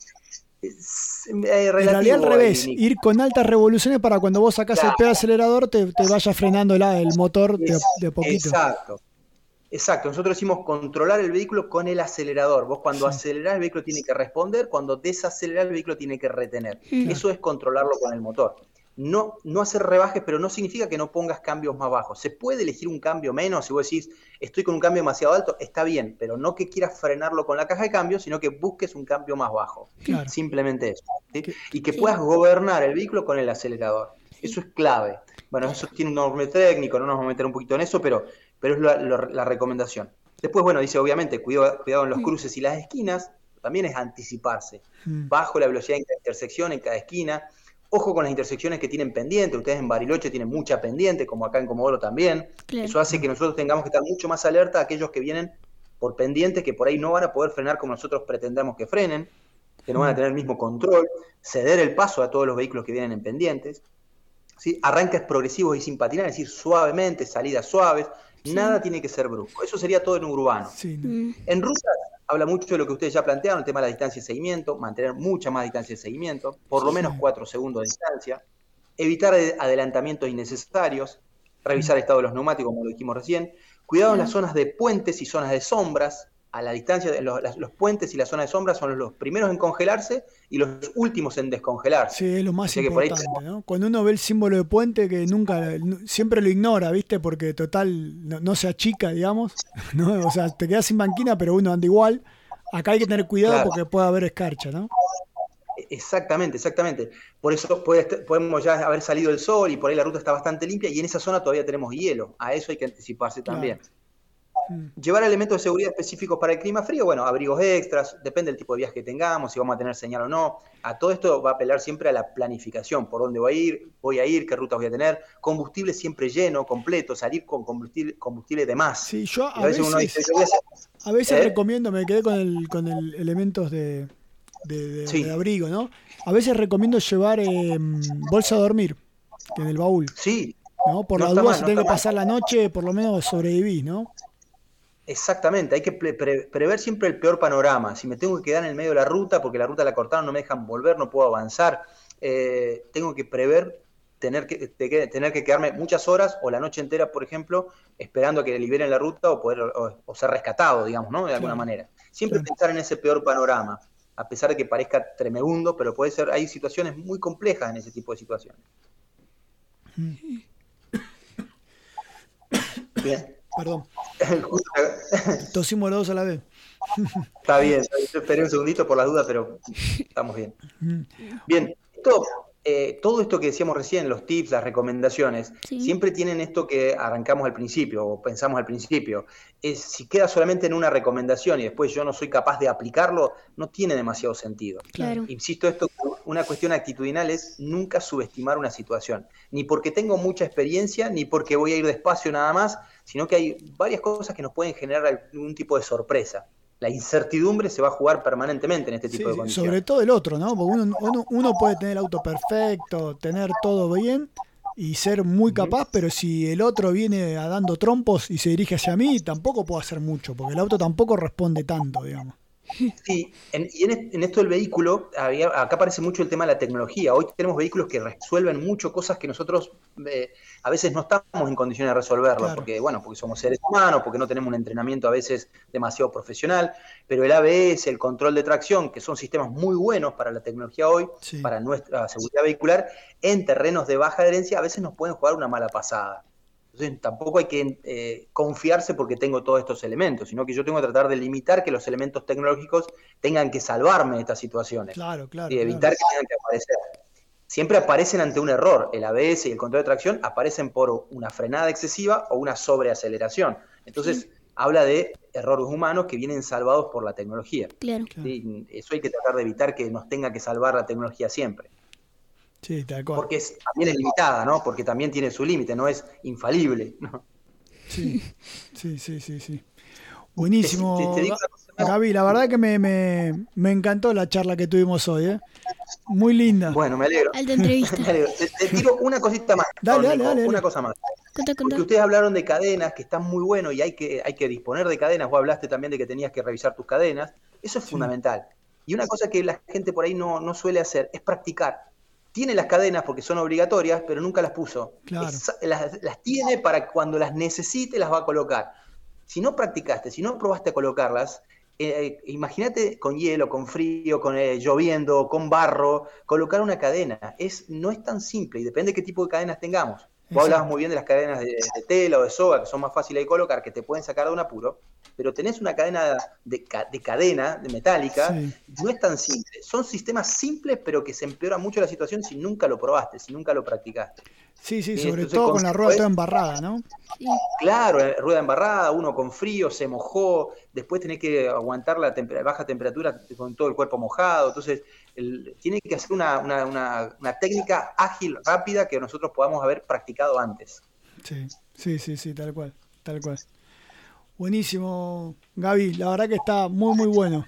es, es, eh, en realidad al revés, el... ir con altas revoluciones para cuando vos sacás claro. el pie acelerador te, te vaya frenando el, el motor de, de poquito. Exacto. Exacto, nosotros decimos controlar el vehículo con el acelerador. Vos cuando sí. acelerás el vehículo tiene que responder, cuando desacelerás el vehículo tiene que retener. Claro. Eso es controlarlo con el motor. No, no hacer rebajes, pero no significa que no pongas cambios más bajos. Se puede elegir un cambio menos, si vos decís, estoy con un cambio demasiado alto, está bien, pero no que quieras frenarlo con la caja de cambios, sino que busques un cambio más bajo. Claro. Simplemente eso. ¿Sí? Y que sí. puedas gobernar el vehículo con el acelerador. Eso es clave. Bueno, eso tiene un nombre técnico, no nos vamos a meter un poquito en eso, pero... pero es la, la, la recomendación. Después, bueno, dice obviamente, cuidado, cuidado en los cruces y las esquinas, también es anticiparse. Mm. Bajo la velocidad en cada intersección, en cada esquina. Ojo con las intersecciones que tienen pendiente. Ustedes en Bariloche tienen mucha pendiente, como acá en Comodoro también. Claro. Eso hace que nosotros tengamos que estar mucho más alerta a aquellos que vienen por pendientes, que por ahí no van a poder frenar como nosotros pretendamos que frenen, que no van a tener el mismo control, ceder el paso a todos los vehículos que vienen en pendientes. ¿Sí? Arranques progresivos y sin patinar, es decir, suavemente, salidas suaves. Sí. Nada tiene que ser brusco. Eso sería todo en urbano. Sí, ¿no? En rutas habla mucho de lo que ustedes ya plantearon, el tema de la distancia de seguimiento, mantener mucha más distancia de seguimiento, por lo sí. menos cuatro segundos de distancia, evitar adelantamientos innecesarios, revisar el estado de los neumáticos, como lo dijimos recién, cuidado sí. en las zonas de puentes y zonas de sombras. A la distancia, los, los puentes y las zonas de sombra son los primeros en congelarse y los últimos en descongelarse. Sí, es lo más Así importante, ahí... ¿no? Cuando uno ve el símbolo de puente, que nunca, siempre lo ignora, ¿viste? Porque total, no, no se achica, digamos, ¿no? O sea, te quedas sin banquina, pero uno anda igual. Acá hay que tener cuidado claro. porque puede haber escarcha, ¿no? Exactamente, exactamente. Por eso puede, podemos ya haber salido el sol y por ahí la ruta está bastante limpia y en esa zona todavía tenemos hielo. A eso hay que anticiparse claro. también. Llevar elementos de seguridad específicos para el clima frío, bueno, abrigos extras, depende del tipo de viaje que tengamos, si vamos a tener señal o no. A todo esto va a apelar siempre a la planificación, por dónde voy a ir, voy a ir, qué rutas voy a tener, combustible siempre lleno, completo, salir con combustible, combustible de más. Sí, yo a, a veces, veces, uno dice, yo voy a... a veces ¿Eh? recomiendo, me quedé con el, con el elementos de, de, de, sí. de abrigo, ¿no? A veces recomiendo llevar eh, bolsa de dormir, que en el baúl. Sí. ¿No? Por no la duda, mal, si no tengo que pasar mal. la noche, por lo menos sobrevivís, ¿no? Exactamente, hay que pre pre prever siempre el peor panorama. Si me tengo que quedar en el medio de la ruta, porque la ruta la cortaron, no me dejan volver, no puedo avanzar, eh, tengo que prever tener que, te, tener que quedarme muchas horas o la noche entera, por ejemplo, esperando a que liberen la ruta o poder o, o ser rescatado, digamos, ¿no? De alguna claro. manera. Siempre claro. pensar en ese peor panorama, a pesar de que parezca tremebundo, pero puede ser, hay situaciones muy complejas en ese tipo de situaciones. Bien. Perdón. Tosimos los dos a la vez. Está bien, yo esperé un segundito por la duda, pero estamos bien. Bien, esto, eh, todo esto que decíamos recién, los tips, las recomendaciones, sí. siempre tienen esto que arrancamos al principio, o pensamos al principio. Es, si queda solamente en una recomendación y después yo no soy capaz de aplicarlo, no tiene demasiado sentido. Claro. Insisto, esto, una cuestión actitudinal es nunca subestimar una situación. Ni porque tengo mucha experiencia, ni porque voy a ir despacio nada más, sino que hay varias cosas que nos pueden generar algún tipo de sorpresa. La incertidumbre se va a jugar permanentemente en este tipo sí, de condiciones. Sobre todo el otro, ¿no? Porque uno, uno, uno puede tener el auto perfecto, tener todo bien y ser muy capaz, pero si el otro viene a dando trompos y se dirige hacia mí, tampoco puedo hacer mucho, porque el auto tampoco responde tanto, digamos. Sí, en, y en, en esto del vehículo, había, acá aparece mucho el tema de la tecnología. Hoy tenemos vehículos que resuelven mucho cosas que nosotros eh, a veces no estamos en condiciones de resolverlo, claro. porque bueno, porque somos seres humanos, porque no tenemos un entrenamiento a veces demasiado profesional, pero el A B S, el control de tracción, que son sistemas muy buenos para la tecnología hoy, sí. para nuestra seguridad vehicular, en terrenos de baja adherencia a veces nos pueden jugar una mala pasada. Entonces tampoco hay que eh, confiarse porque tengo todos estos elementos, sino que yo tengo que tratar de limitar que los elementos tecnológicos tengan que salvarme de estas situaciones. Claro, claro. Y evitar claro. que tengan que aparecer. Siempre aparecen ante un error. El A B S y el control de tracción aparecen por una frenada excesiva o una sobreaceleración. Entonces, sí. habla de errores humanos que vienen salvados por la tecnología. Claro. ¿Sí? Eso hay que tratar de evitar que nos tenga que salvar la tecnología siempre. Sí, tal cual. Porque es, también es limitada, ¿no? Porque también tiene su límite, no es infalible, ¿no? Sí, sí, sí, sí, sí. Buenísimo. Te, te, te digo Gaby, la verdad que me, me, me encantó la charla que tuvimos hoy, ¿eh? Muy linda. Bueno, me alegro. Alta entrevista. Me alegro. Te, te tiro una cosita más. Dale, dale, dale, una dale. cosa más. Conta, conta. Porque ustedes hablaron de cadenas, que están muy buenos y hay que, hay que disponer de cadenas. Vos hablaste también de que tenías que revisar tus cadenas. Eso es sí. fundamental. Y una cosa que la gente por ahí no, no suele hacer es practicar. Tiene las cadenas porque son obligatorias, pero nunca las puso. Claro. Es, las, las tiene para cuando las necesite las va a colocar. Si no practicaste, si no probaste a colocarlas, eh, imagínate con hielo, con frío, con eh, lloviendo, con barro, colocar una cadena. Es, no es tan simple y depende de qué tipo de cadenas tengamos. Vos hablabas muy bien de las cadenas de, de tela o de soga, que son más fáciles de colocar, que te pueden sacar de un apuro, pero tenés una cadena de, de cadena, de metálica, sí. no es tan simple. Son sistemas simples, pero que se empeora mucho la situación si nunca lo probaste, si nunca lo practicaste. Sí, sí, sobre Entonces, todo con la rueda toda embarrada, ¿no? Sí. Claro, rueda embarrada, uno con frío, se mojó, después tenés que aguantar la temper- baja temperatura con todo el cuerpo mojado, entonces el, tiene que hacer una, una, una, una técnica ágil, rápida, que nosotros podamos haber practicado antes. Sí, sí, sí, sí, tal cual, tal cual. Buenísimo, Gaby, la verdad que está muy, muy bueno.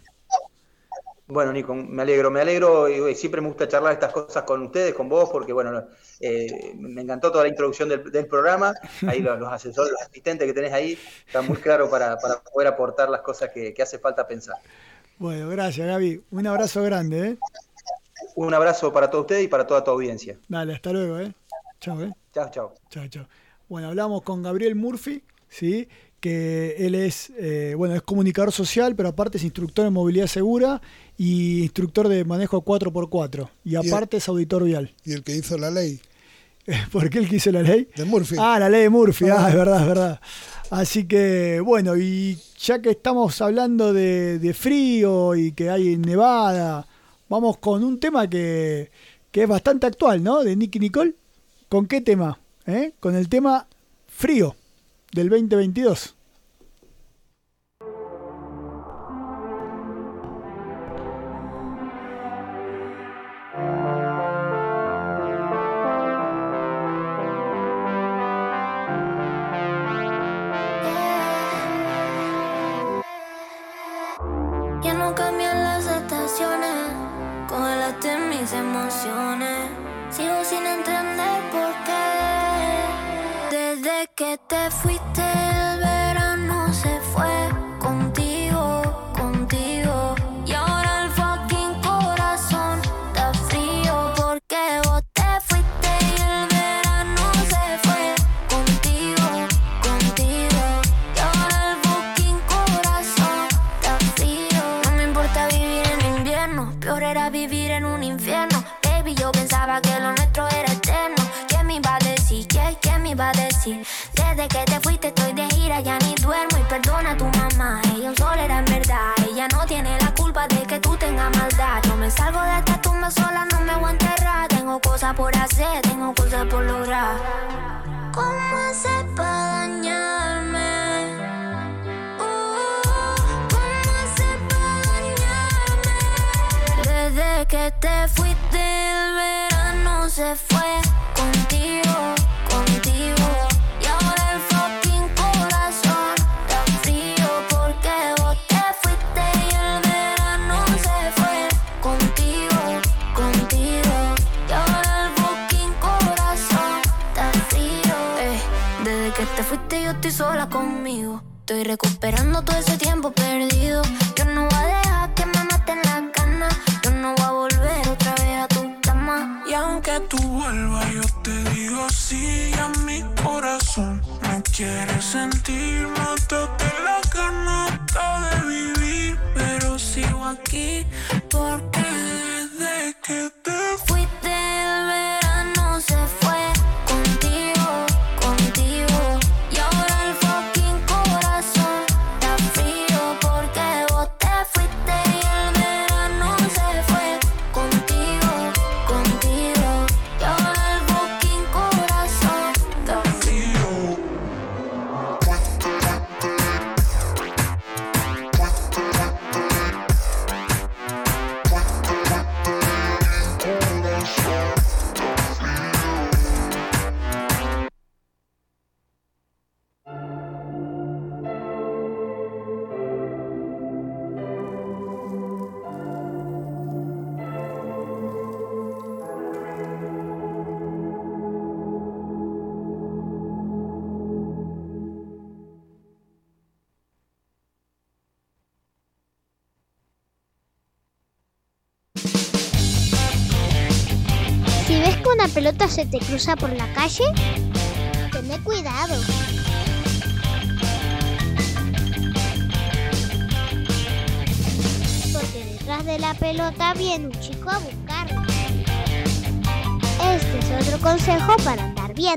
Bueno, Nico, me alegro, me alegro y siempre me gusta charlar estas cosas con ustedes, con vos, porque bueno, eh, me encantó toda la introducción del, del programa, ahí los, los asesores, los asistentes que tenés ahí, están muy claros para, para poder aportar las cosas que, que hace falta pensar. Bueno, gracias Gaby, un abrazo grande, ¿eh? Un abrazo para todos ustedes y para toda tu audiencia. Dale, hasta luego, ¿eh? Chao, ¿eh? Chao, chao. Chao, chao. Bueno, hablamos con Gabriel Murphy, ¿sí? Que él es, eh, bueno, es comunicador social, pero aparte es instructor en movilidad segura y instructor de manejo cuatro por cuatro. Y aparte y el, es auditor vial. ¿Y el que hizo la ley? ¿Por qué el que hizo la ley? De Murphy. Ah, la ley de Murphy, ah, ah es verdad, es verdad. Así que, bueno, y ya que estamos hablando de, de frío y que hay nevada, vamos con un tema que, que es bastante actual, ¿no? De Nicky Nicole. ¿Con qué tema? ¿Eh? Con el tema frío del veinte veintidós. Ya no cambian las estaciones, congelaste mis emociones. Sigo sin entender por qué. Desde que te fuiste el verano se fue contigo, contigo. Y ahora el fucking corazón está frío porque vos te fuiste y el verano se fue contigo, contigo. Y ahora el fucking corazón está frío. No me importa vivir en invierno, peor era vivir en un infierno. Baby, yo pensaba que lo nuestro era eterno. ¿Quién me iba a decir? ¿Quién, quién me iba a decir? Desde que te fuiste estoy de gira, ya ni duermo. Y perdona a tu mamá, ella un sol era en verdad. Ella no tiene la culpa de que tú tengas maldad. Yo me salgo de esta tumba sola, no me voy a enterrar. Tengo cosas por hacer, tengo cosas por lograr. ¿Cómo haces para dañarme? Uh, ¿Cómo haces para dañarme? Desde que te fuiste el verano se fue contigo, contigo. Y ahora el fucking corazón está frío porque vos te fuiste y el verano se fue contigo, contigo. Y ahora el fucking corazón está frío. Ey, desde que te fuiste yo estoy sola conmigo. Estoy recuperando todo ese tiempo perdido. Yo no voy a dejar que tú vuelvas, yo te digo sí a mi corazón. Me quieres sentir, mátate la ganata de vivir, pero sigo aquí porque desde que te fuiste el verano se fue contigo, contigo. Y ahora el fucking corazón está frío porque vos te fuiste y el verano se fue contigo, contigo. Y ahora el fucking corazón está frío. Si ves que una pelota se te cruza por la calle, tené cuidado. Porque detrás de la pelota viene un chico a buscarla. Este es otro consejo para andar bien.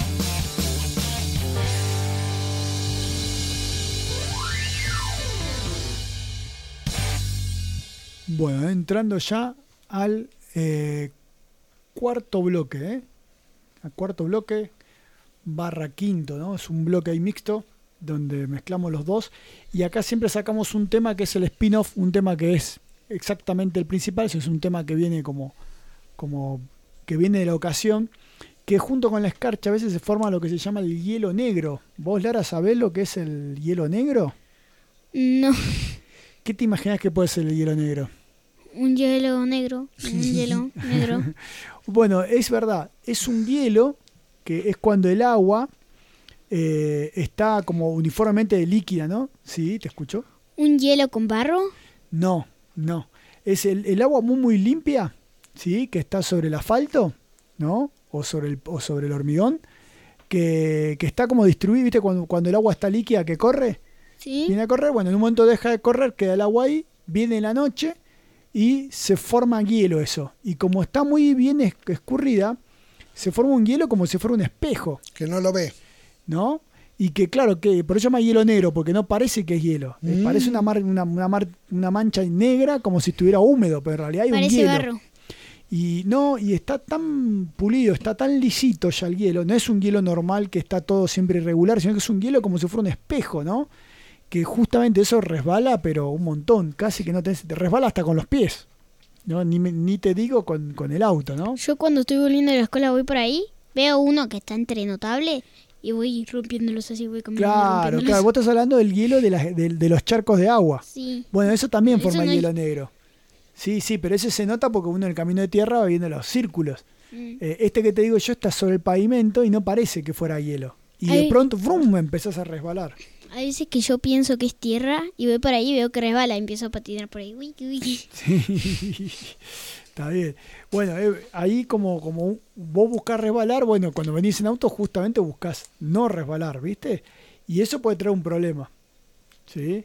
Bueno, entrando ya al eh, cuarto bloque, ¿eh? Al cuarto bloque barra quinto, ¿no? Es un bloque ahí mixto donde mezclamos los dos y acá siempre sacamos un tema que es el spin-off, un tema que es exactamente el principal, es un tema que viene como, como que viene de la ocasión, que junto con la escarcha a veces se forma lo que se llama el hielo negro. ¿Vos, Lara, sabés lo que es el hielo negro? No. ¿Qué te imaginás que puede ser el hielo negro? Un hielo negro, un hielo negro. Bueno, es verdad, es un hielo que es cuando el agua eh, está como uniformemente líquida, ¿no? Sí, ¿te escucho? ¿Un hielo con barro? No, no. Es el, el agua muy muy limpia, ¿sí? Que está sobre el asfalto, ¿no? O sobre el, o sobre el hormigón, que, que está como distribuido, ¿viste? Cuando, cuando el agua está líquida que corre, ¿sí? Viene a correr, bueno, en un momento deja de correr, queda el agua ahí, viene la noche y se forma hielo eso. Y como está muy bien escurrida, se forma un hielo como si fuera un espejo. Que no lo ve. ¿No? Y que claro, que por eso se llama hielo negro, porque no parece que es hielo. Mm. Parece una, mar, una, una, mar, una mancha negra como si estuviera húmedo, pero en realidad hay parece un hielo. Barro. Y no, y está tan pulido, está tan lisito ya el hielo. No es un hielo normal que está todo siempre irregular, sino que es un hielo como si fuera un espejo, ¿no? Que justamente eso resbala, pero un montón, casi que no te, te resbala hasta con los pies, ¿no? Ni, ni te digo con, con el auto, ¿no? Yo cuando estoy volviendo de la escuela voy por ahí, veo uno que está entre notable y voy rompiéndolos así, voy caminando. Claro, claro, vos estás hablando del hielo de, la, de, de los charcos de agua. Sí. Bueno, eso también eso forma no el hielo hay... negro. Sí, sí, pero ese se nota porque uno en el camino de tierra va viendo los círculos. Mm. Eh, este que te digo yo está sobre el pavimento y no parece que fuera hielo. Y Ay. de pronto, ¡vrum!, empezás a resbalar. Hay veces que yo pienso que es tierra y voy por ahí y veo que resbala y empiezo a patinar por ahí. Uy, uy. Sí, está bien. Bueno, eh, ahí como, como vos buscás resbalar, bueno, cuando venís en auto justamente buscás no resbalar, ¿viste? Y eso puede traer un problema, ¿sí?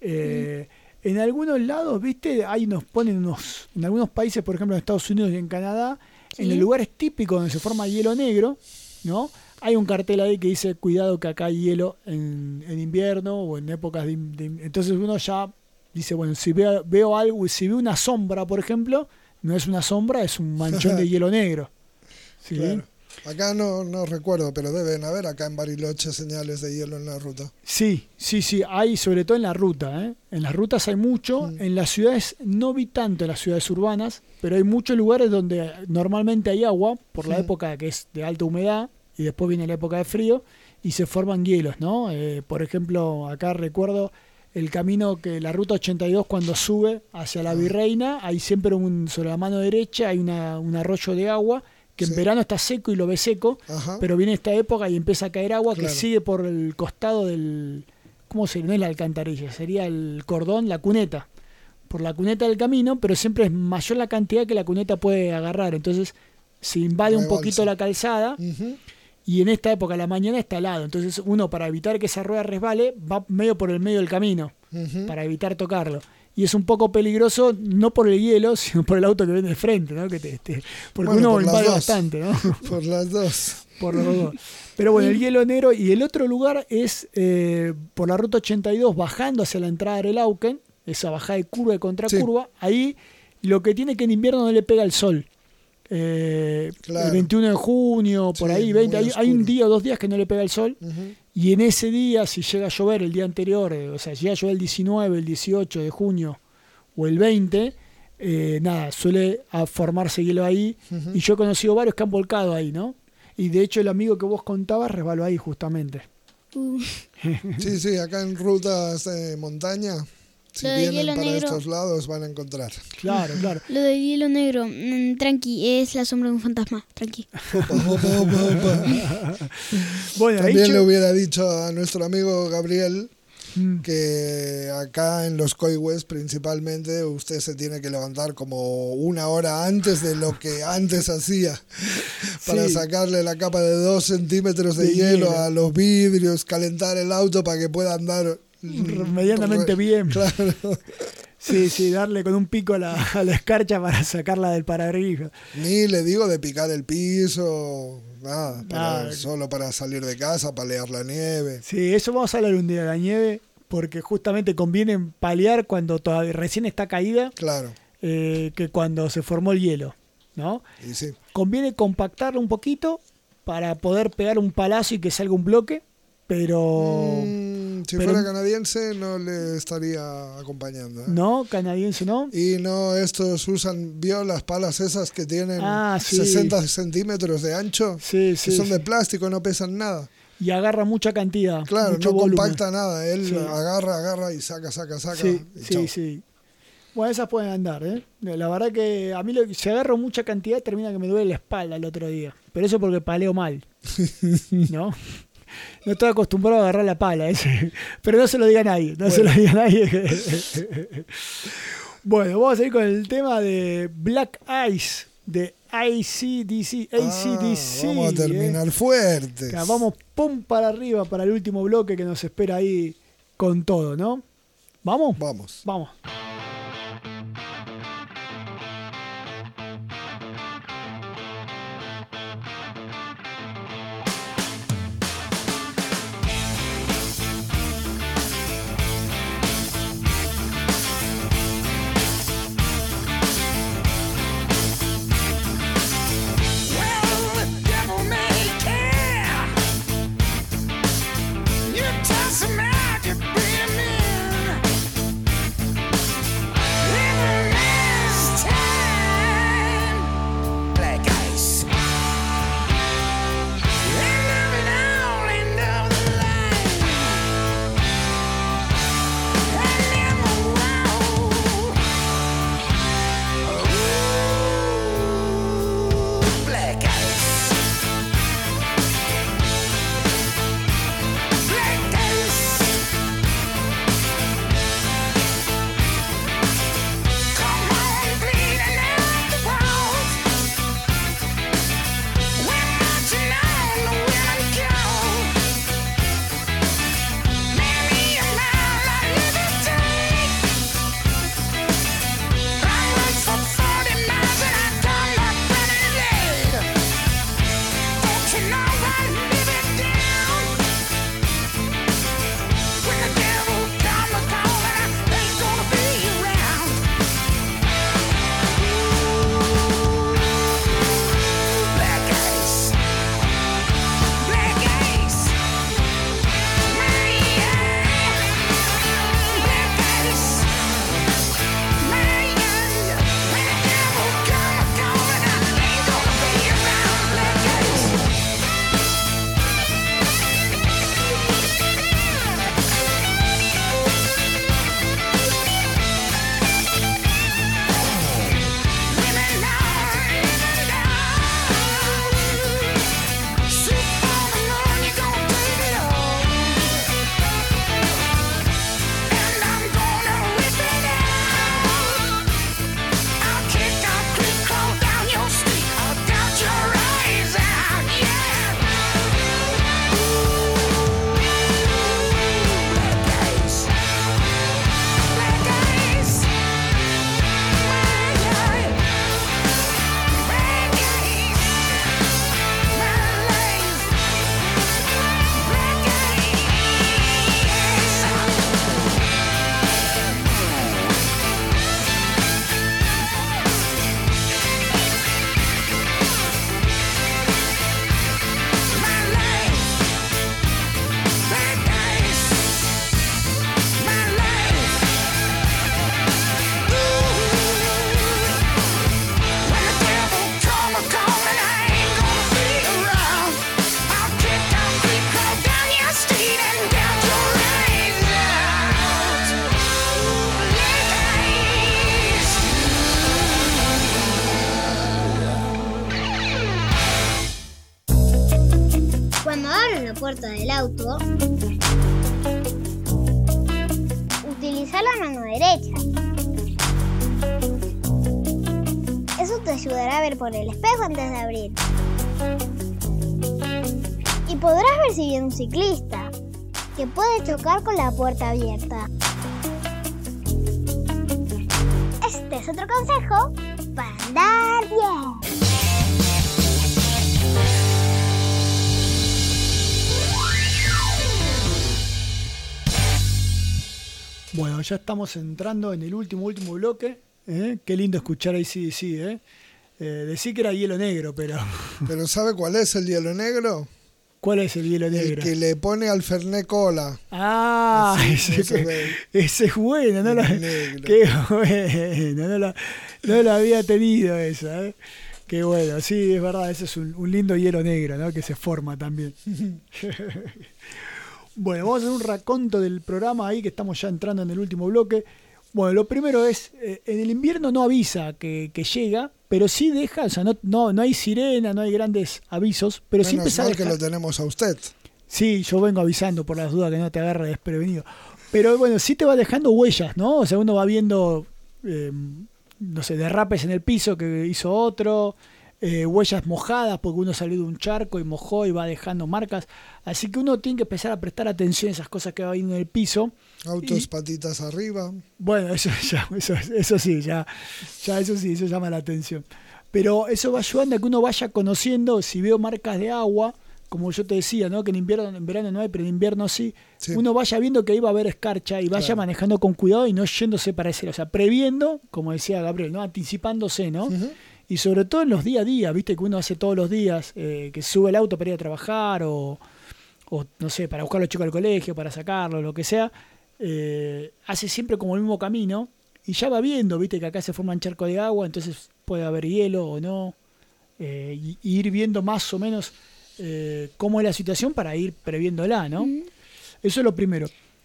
Eh, mm. En algunos lados, ¿viste? Ahí nos ponen unos, en algunos países, por ejemplo en Estados Unidos y en Canadá, ¿sí? En los lugares típicos donde se forma hielo negro, ¿no? Hay un cartel ahí que dice cuidado que acá hay hielo en, en invierno o en épocas de, de... Entonces uno ya dice, bueno, si veo, veo algo, si veo una sombra, por ejemplo, no es una sombra, es un manchón de hielo negro. ¿Sí? Claro. Acá no, no recuerdo, pero deben haber acá en Bariloche señales de hielo en la ruta. Sí, sí, sí, hay sobre todo en la ruta, ¿eh? En las rutas hay mucho, mm. En las ciudades no vi tanto, en las ciudades urbanas, pero hay muchos lugares donde normalmente hay agua, por la mm. época que es de alta humedad, y después viene la época de frío y se forman hielos, ¿no? Eh, por ejemplo, acá recuerdo el camino que la ruta ochenta y dos cuando sube hacia la Virreina, hay siempre un, sobre la mano derecha hay una, un arroyo de agua que sí. En verano está seco y lo ves seco, ajá. Pero viene esta época y empieza a caer agua, claro. Que sigue por el costado del... ¿Cómo se llama? No es la alcantarilla, sería el cordón, la cuneta. Por la cuneta del camino, pero siempre es mayor la cantidad que la cuneta puede agarrar, entonces se invade Rebalsa. un poquito la calzada. Uh-huh. Y en esta época, a la mañana, está helado. Entonces uno, para evitar que esa rueda resbale, va medio por el medio del camino, uh-huh. para evitar tocarlo. Y es un poco peligroso, no por el hielo, sino por el auto que viene de frente, ¿no? Que te, te, porque bueno, uno por invade dos. bastante, ¿no? Por las dos. Por los dos. Pero bueno, el hielo negro. Y el otro lugar es eh, por la ruta ochenta y dos, bajando hacia la entrada de Relauquen, esa bajada de curva y contracurva. Sí. Ahí lo que tiene que en invierno no le pega el sol. Eh, claro. El veintiuno de junio, por sí, ahí, veinte, hay, hay un día o dos días que no le pega el sol. Uh-huh. Y en ese día, si llega a llover el día anterior, eh, o sea, si llega a llover el diecinueve, el dieciocho de junio o el veinte, eh, nada, suele formarse hielo ahí. Uh-huh. Y yo he conocido varios que han volcado ahí, ¿no? Y de hecho el amigo que vos contabas resbaló ahí justamente. Uh. Sí, sí, acá en rutas de montaña, si Lo vienen hielo para negro. estos lados van a encontrar. Claro, claro. Lo de hielo negro, mm, tranqui, es la sombra de un fantasma, tranqui. Opa, opa, opa, opa. Bueno, también dicho... le hubiera dicho a nuestro amigo Gabriel mm. que acá en los Coihues principalmente usted se tiene que levantar como una hora antes de lo que antes hacía para sí. sacarle la capa de dos centímetros de, de hielo, hielo a los vidrios, calentar el auto para que pueda andar medianamente bien. Claro. Sí, sí, darle con un pico a la, a la escarcha para sacarla del parabrisas. Ni le digo de picar el piso, nada, para, ah, solo para salir de casa, palear la nieve. Sí, eso vamos a hablar un día de la nieve, porque justamente conviene palear cuando todavía recién está caída, claro, eh, que cuando se formó el hielo, ¿no? Y sí. Conviene compactarlo un poquito para poder pegar un palazo y que salga un bloque. Pero, mm, si pero fuera canadiense no le estaría acompañando, ¿eh? No, canadiense no. Y no, estos usan, ¿vio las palas esas que tienen ah, sí. sesenta centímetros de ancho? Sí, sí. Que son sí. de plástico, no pesan nada. Y agarra mucha cantidad. Claro, mucho no volumen. compacta nada. Él sí. agarra, agarra y saca, saca, saca. Sí, y sí, chau. sí. Bueno, esas pueden andar, ¿eh? La verdad que a mí lo, si agarro mucha cantidad termina que me duele la espalda el otro día. Pero eso porque paleo mal, ¿no? No estoy acostumbrado a agarrar la pala, ese. Pero no se lo diga a nadie, no bueno. se lo diga a nadie. Bueno, vamos a seguir con el tema de Black Ice, de A C D C. A C D C, ah, vamos a terminar ¿eh? fuertes. Vamos pum para arriba para el último bloque que nos espera ahí con todo, ¿no? ¿Vamos? Vamos. Vamos. Some magic being in. puerta del auto, utiliza la mano derecha. Eso te ayudará a ver por el espejo antes de abrir. Y podrás ver si viene un ciclista, que puede chocar con la puerta abierta. Este es otro consejo para andar bien. Bueno, ya estamos entrando en el último, último bloque. ¿eh? Qué lindo escuchar ahí, sí, sí, ¿eh? Eh, decí que era hielo negro, pero... ¿Pero sabe cuál es el hielo negro? ¿Cuál es el hielo negro? El que le pone al Fernet Cola. Ah, Así, ese, no que, ese es bueno, no lo, qué bueno, no lo, no lo había tenido esa, ¿eh? Qué bueno, sí, es verdad, ese es un, un lindo hielo negro, ¿no? Que se forma también. Bueno, vamos a hacer un raconto del programa ahí, que estamos ya entrando en el último bloque. Bueno, lo primero es, eh, en el invierno no avisa que, que llega, pero sí deja, o sea, no, no, no hay sirena, no hay grandes avisos, pero sí empieza a dejar. que lo tenemos a usted. Sí, yo vengo avisando por las dudas que no te agarre desprevenido. Pero bueno, sí te va dejando huellas, ¿no? O sea, uno va viendo, eh, no sé, derrapes en el piso que hizo otro, eh, huellas mojadas porque uno salió de un charco y mojó y va dejando marcas. Así que uno tiene que empezar a prestar atención a esas cosas que va viendo en el piso. Autos y, patitas arriba. Bueno, eso, ya, eso, eso sí, ya, ya eso sí, eso llama la atención. Pero eso va ayudando a que uno vaya conociendo, si veo marcas de agua, como yo te decía, ¿no? Que en invierno, en verano no hay, pero en invierno sí, sí. Uno vaya viendo que ahí va a haber escarcha y vaya claro. manejando con cuidado y no yéndose para ese, o sea, previendo, como decía Gabriel, ¿no? Anticipándose, ¿no? Uh-huh. Y sobre todo en los día a día, viste que uno hace todos los días, eh, que sube el auto para ir a trabajar o, o no sé, para buscar a los chicos al colegio, para sacarlo, lo que sea, eh, hace siempre como el mismo camino y ya va viendo, viste que acá se forma un charco de agua, entonces puede haber hielo o no, eh, y, y ir viendo más o menos eh, cómo es la situación para ir previéndola, ¿no? Mm. Eso es lo primero.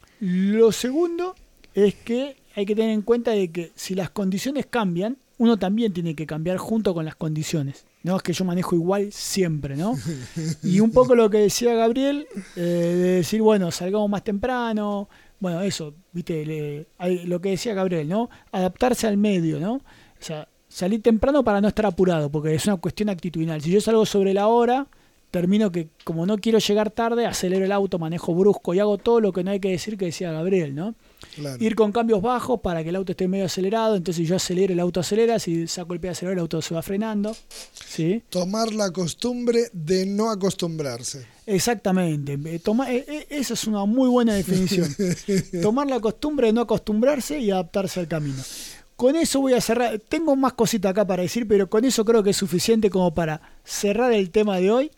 Lo segundo es que hay que tener en cuenta de que si las condiciones cambian, uno también tiene que cambiar junto con las condiciones. No es que yo manejo igual siempre, ¿no? Y un poco lo que decía Gabriel, eh, de decir, bueno, salgamos más temprano, bueno, eso, viste, le, lo que decía Gabriel, ¿no? Adaptarse al medio, ¿no? O sea, salir temprano para no estar apurado, porque es una cuestión actitudinal. Si yo salgo sobre la hora, termino que, como no quiero llegar tarde, acelero el auto, manejo brusco y hago todo lo que no hay que decir que decía Gabriel, ¿no? Claro. Ir con cambios bajos para que el auto esté medio acelerado, entonces yo acelero, el auto acelera, si saco el pie de acelerador el auto se va frenando. ¿Sí? Tomar la costumbre de no acostumbrarse. Exactamente, Toma, eh, esa es una muy buena definición. Tomar la costumbre de no acostumbrarse y adaptarse al camino. Con eso voy a cerrar, tengo más cositas acá para decir, pero con eso creo que es suficiente como para cerrar el tema de hoy.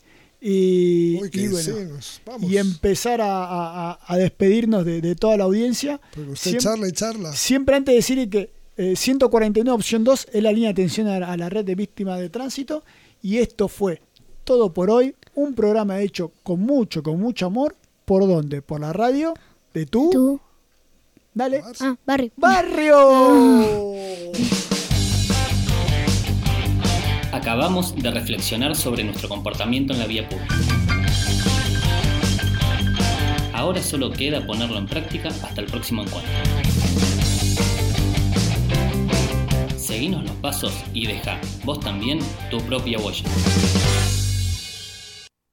Y, Uy, y, bueno, decimos, vamos. y empezar a, a, a despedirnos de, de toda la audiencia. Porque usted siempre, charla y charla. Siempre antes de decir que eh, ciento cuarenta y nueve opción dos es la línea de atención a, a la red de víctimas de tránsito. Y esto fue todo por hoy. Un programa hecho con mucho, con mucho amor. ¿Por dónde? Por la radio de tú. Tú. Dale. Ah, barrio. ¡Barrio! Acabamos de reflexionar sobre nuestro comportamiento en la vía pública. Ahora solo queda ponerlo en práctica hasta el próximo encuentro. Seguinos los pasos y deja, vos también, tu propia huella.